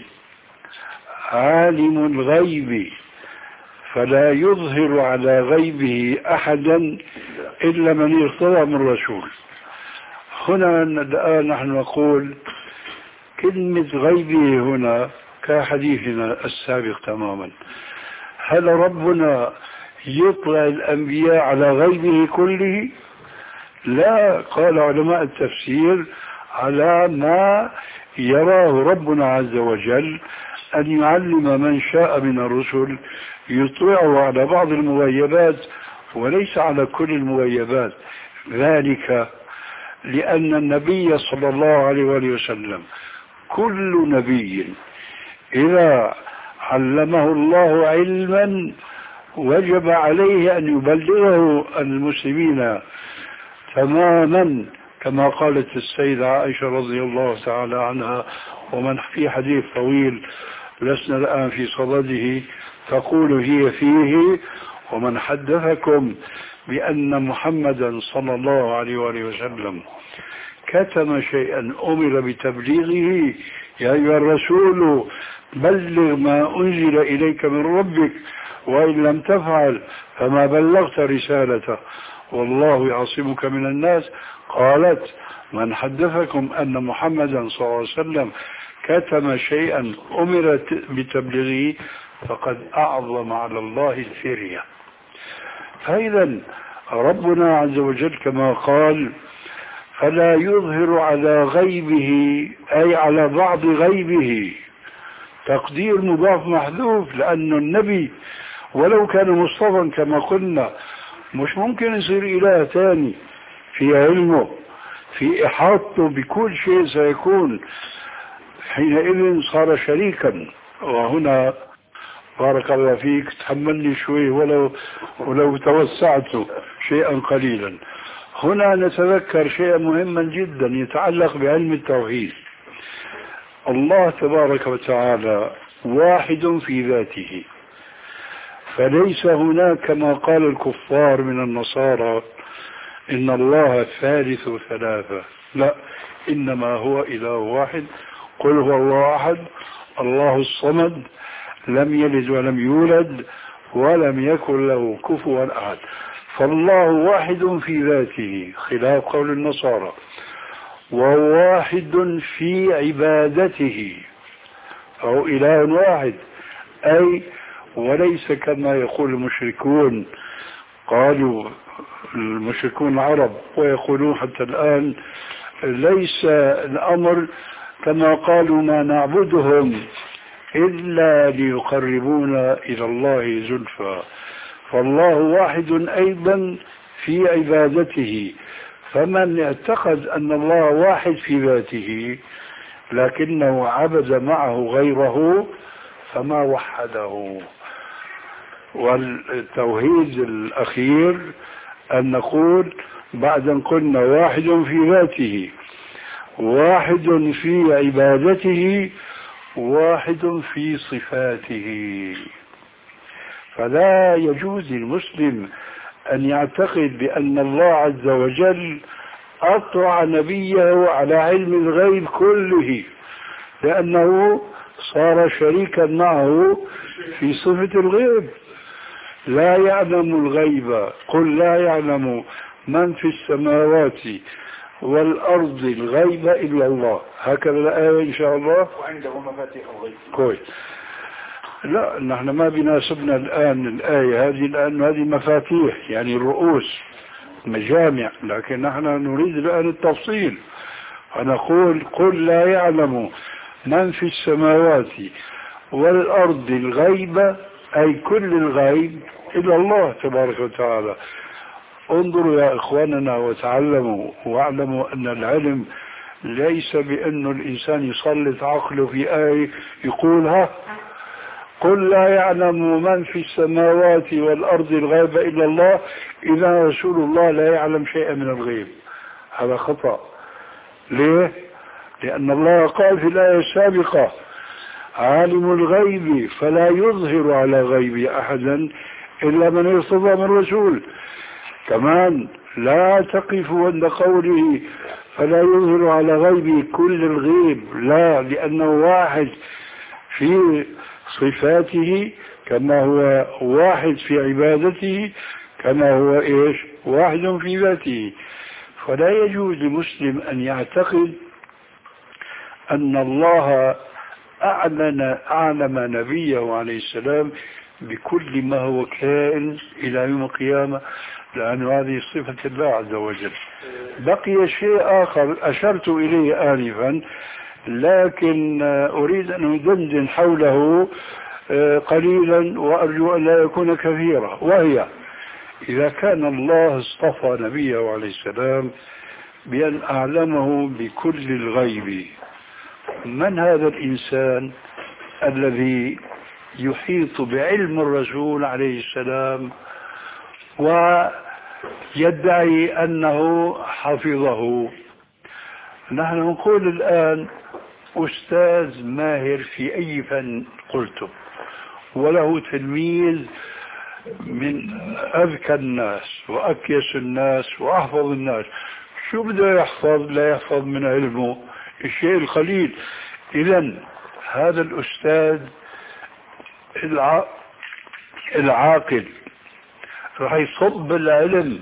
عالم الغيب فلا يظهر على غيبه أحدا إلا من ارتضى من رسول. هنا الآن نحن نقول كلمة غيبه هنا كحديثنا السابق تماما. هل ربنا يطلع الأنبياء على غيبه كله؟ لا، قال علماء التفسير: على ما يراه ربنا عز وجل أن يعلم من شاء من الرسل، يطلعه على بعض المغيبات وليس على كل المغيبات. ذلك لأن النبي صلى الله عليه وسلم كل نبي إذا علمه الله علما وجب عليه أن يبلغه المسلمين تماما، كما قالت السيدة عائشة رضي الله تعالى عنها، ومن في حديث طويل لسنا الآن في صدده، تقول هي فيه: ومن حدثكم بأن محمدا صلى الله عليه وسلم كتم شيئا أمر بتبليغه يا أيها الرسول بلغ ما أنزل إليك من ربك وإن لم تفعل فما بلغت رسالته والله يعصمك من الناس. قالت: من حدثكم أن محمدا صلى الله عليه وسلم كتم شيئا أمر بتبليغه فقد أعظم على الله الفرية. فإذا ربنا عز وجل كما قال فلا يظهر على غيبه أي على بعض غيبه، تقدير مضاف محذوف، لأن النبي ولو كان مصطفى كما قلنا مش ممكن يصير إله ثاني في علمه في إحاطته بكل شيء سيكون، حينئذ صار شريكا. وهنا بارك الله فيك تحملني شوي ولو ولو توسعت شيئا قليلا. هنا نتذكر شيئا مهما جدا يتعلق بعلم التوحيد. الله تبارك وتعالى واحد في ذاته، فليس هناك كما قال الكفار من النصارى إن الله ثالث ثلاثة، لا، إنما هو إله واحد. قل هو الله أحد الله الصمد لم يلد ولم يولد ولم يكن له كفوا أحد. فالله واحد في ذاته خلاف قول النصارى، وواحد في عبادته، أو إله واحد، أي وليس كما يقول المشركون، قالوا المشركون العرب ويقولون حتى الآن ليس الأمر كما قالوا ما نعبدهم إلا ليقربونا إلى الله زلفى. فالله واحد أيضا في عبادته، فمن اعتقد أن الله واحد في ذاته لكنه عبد معه غيره فما وحده. والتوحيد الأخير أن نقول بعد أن قلنا واحد في ذاته، واحد في عبادته، واحد في صفاته. فلا يجوز للمسلم أن يعتقد بأن الله عز وجل أطلع نبيه على علم الغيب كله، لأنه صار شريكا معه في صفة الغيب. لا يعلم الغيب، قل لا يعلم من في السماوات والأرض الغيب إلا الله، هكذا الآية إن شاء الله. وعنده مفاتيح الغيب. كويس. لا، نحن ما بيناسبنا الآن الآية هذه، لأن هذه مفاتيح يعني الرؤوس مجامع، لكن نحن نريد الآن التفصيل. فنقول قل لا يعلم من في السماوات والأرض الغيب، أي كل الغيب إلا الله تبارك وتعالى. انظروا يا إخواننا وتعلموا واعلموا أن العلم ليس بأن الإنسان يسلط عقله في آية يقولها قل لا يعلم من في السماوات والأرض الغيب إلا الله، إذا رسول الله لا يعلم شيئا من الغيب. هذا خطأ. ليه؟ لأن الله قال في الآية السابقة عالم الغيب فلا يظهر على غيب أحدا إلا من ارتضى من رسول. كمان لا تقف عند قوله فلا يظهر على غيبه كل الغيب، لا، لأنه واحد في صفاته كما هو واحد في عبادته كما هو إيش واحد في ذاته. فلا يجوز لمسلم أن يعتقد أن الله أعلن أعلم نبيه عليه السلام بكل ما هو كائن إلى يوم القيامة، لأن هذه صفة الله عز وجل. بقي شيء آخر أشرت إليه آنفا، لكن أريد أن أدندن حوله قليلا وأرجو أن لا يكون كثيرا، وهي إذا كان الله اصطفى نبيه عليه السلام بأن أعلمه بكل الغيب، من هذا الإنسان الذي يحيط بعلم الرسول عليه السلام ويدعي أنه حفظه؟ نحن نقول الآن أستاذ ماهر في أي فن قلتم، وله تلميذ من أذكى الناس وأكيس الناس وأحفظ الناس، شو بده يحفظ؟ لا يحفظ من علمه الشيء القليل. إذن هذا الأستاذ الع... العاقل راح يصب العلم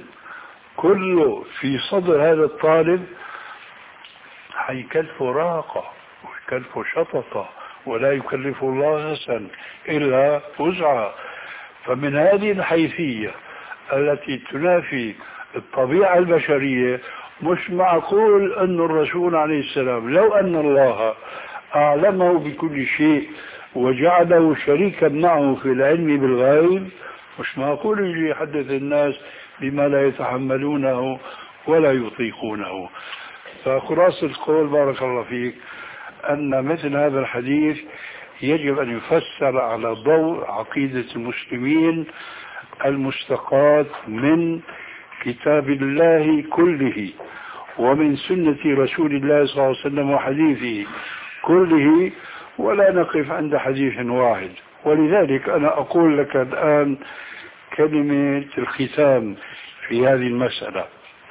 كله في صدر هذا الطالب، حيكلفه راقة الكلف شططا ولا يكلف الله نفسا إلا وسعها. فمن هذه الحيثية التي تنافي الطبيعة البشرية مش معقول أن الرسول عليه السلام لو أن الله أعلمه بكل شيء وجعله شريكا معه في العلم بالغيب مش معقول يجي يحدث الناس بما لا يتحملونه ولا يطيقونه. فخلاصة القول بارك الله فيك أن مثل هذا الحديث يجب أن يفسر على ضوء عقيدة المسلمين المستقاة من كتاب الله كله ومن سنة رسول الله صلى الله عليه وسلم وحديثه كله، ولا نقف عند حديث واحد. ولذلك أنا أقول لك الآن كلمة الختام في هذه المسألة.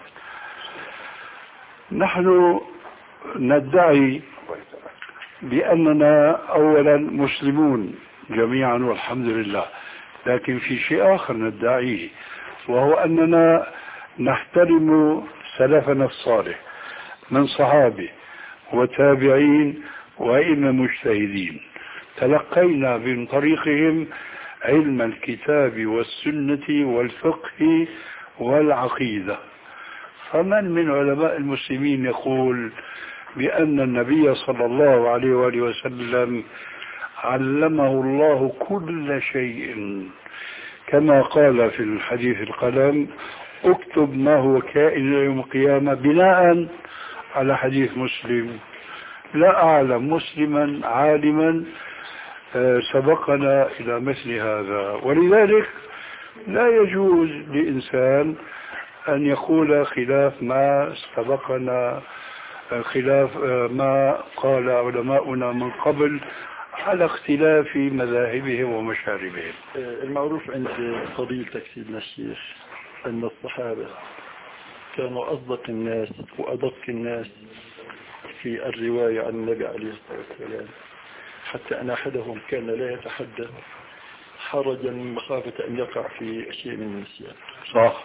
نحن ندعي بأننا أولا مسلمون جميعا والحمد لله، لكن في شيء آخر ندعيه، وهو أننا نحترم سلفنا الصالح من صحابة وتابعين وأئمة مجتهدين تلقينا من طريقهم علم الكتاب والسنة والفقه والعقيدة. فمن من علماء المسلمين يقول بأن النبي صلى الله عليه وآله وسلم علمه الله كل شيء كما قال في الحديث القلم اكتب ما هو كائن يوم القيامة بناء على حديث مسلم؟ لا أعلم مسلما عالما سبقنا إلى مثل هذا. ولذلك لا يجوز لإنسان أن يقول خلاف ما سبقنا، خلاف ما قال علماؤنا من قبل على اختلاف مذاهبهم ومشاربهم. المعروف عند فضيلتك سيدنا الشيخ أن الصحابة كانوا أصدق الناس وأدق الناس في الرواية عن النبي عليه الصلاة والسلام، حتى أن أحدهم كان لا يتحدث حرجا من مخافة أن يقع في شيء من النسيان. صح.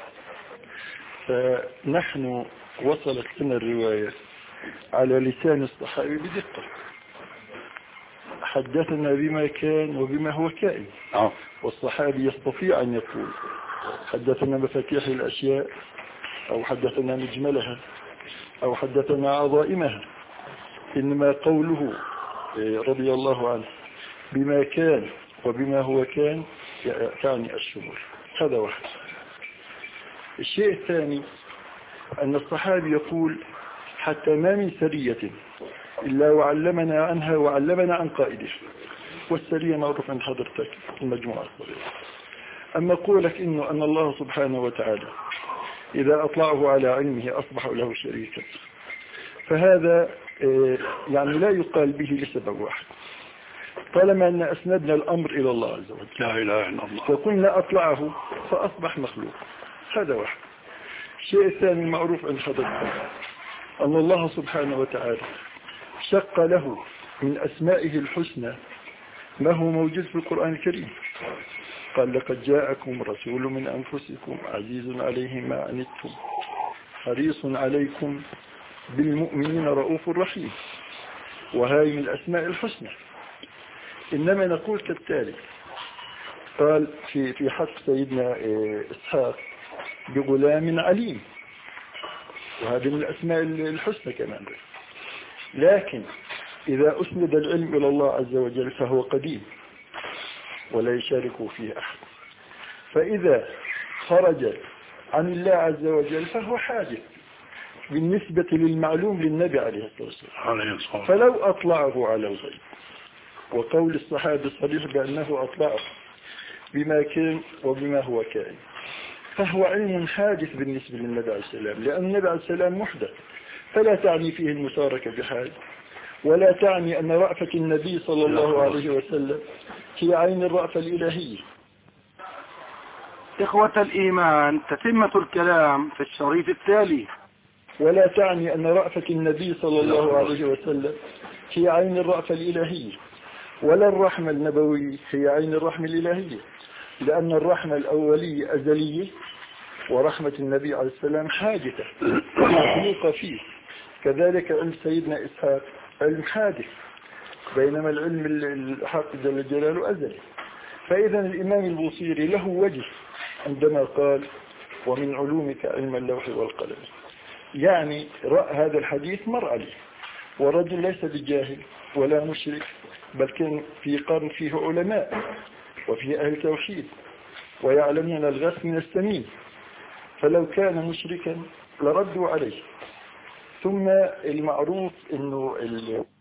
فنحن وصلت لنا الرواية على لسان الصحابي بدقة، حدثنا بما كان وبما هو كائن. أوه. والصحابي يستطيع أن يقول حدثنا مفاتيح الأشياء أو حدثنا مجملها أو حدثنا عظائمها، إنما قوله رضي الله عنه بما كان وبما هو كان تعني الشمول. هذا واحد. الشيء الثاني أن الصحابي يقول حتى ما من سرية إلا وعلمنا عنها وعلمنا عن قائده، والسرية معروف عند حضرتك المجموعة الصغيرة. أما قولك إنه أن الله سبحانه وتعالى إذا أطلعه على علمه أصبح له شريكا، فهذا يعني لا يقال به لسبب واحد، طالما أن أسندنا الأمر إلى الله عز وجل لا إله إلا الله فقلنا أطلعه فأصبح مخلوق. هذا واحد. الشيء الثاني المعروف عند حضرتك أن الله سبحانه وتعالى شق له من أسمائه الحسنى ما هو موجود في القرآن الكريم. قال لقد جاءكم رسول من أنفسكم عزيز عليه ما عنتم حريص عليكم بالمؤمنين رؤوف رحيم، وهذه من الأسماء الحسنى. إنما نقول كالتالي، قال في في حق سيدنا إسحاق بغلام عليم، وهذه من الأسماء الحسنى كمان. لكن إذا أسند العلم إلى الله عز وجل فهو قديم ولا يشارك فيه أحد، فإذا خرج عن الله عز وجل فهو حادث بالنسبة للمعلوم للنبي عليه الصلاة والسلام. فلو أطلعه على الغيب، وقول الصحابة الصريح بأنه أطلعه بما كان وبما هو كائن، فهو علم حادث بالنسبة للنبي عليه السلام، لأن النبي عليه السلام محدث، فلا تعني فيه المشاركة بحال، ولا تعني أن رأفة النبي صلى الله عليه وسلم هي عين الرأفة الإلهية. إخوة الإيمان، تتمة الكلام في الشريط التالي. ولا تعني أن رأفة النبي صلى الله عليه وسلم هي عين الرأفة الإلهية، ولا الرحمة النبوية هي عين الرحمة الإلهية، لأن الرحمة الأولية أزلية، ورحمة النبي عليه السلام حادثة مخلوقة فيه. كذلك علم سيدنا إسحاق علم حادث، بينما العلم الحق جل جلاله أزلي. فإذا الإمام البوصيري له وجه عندما قال ومن علومك علم اللوح والقلم، يعني رأى هذا الحديث مر عليه، ورجل ليس بجاهل ولا مشرك، بل كان في قرن فيه علماء وفيه أهل توحيد ويعلمون الغث من السمين، فلو كان مشركا لردوا عليه. ثم المعروف أنه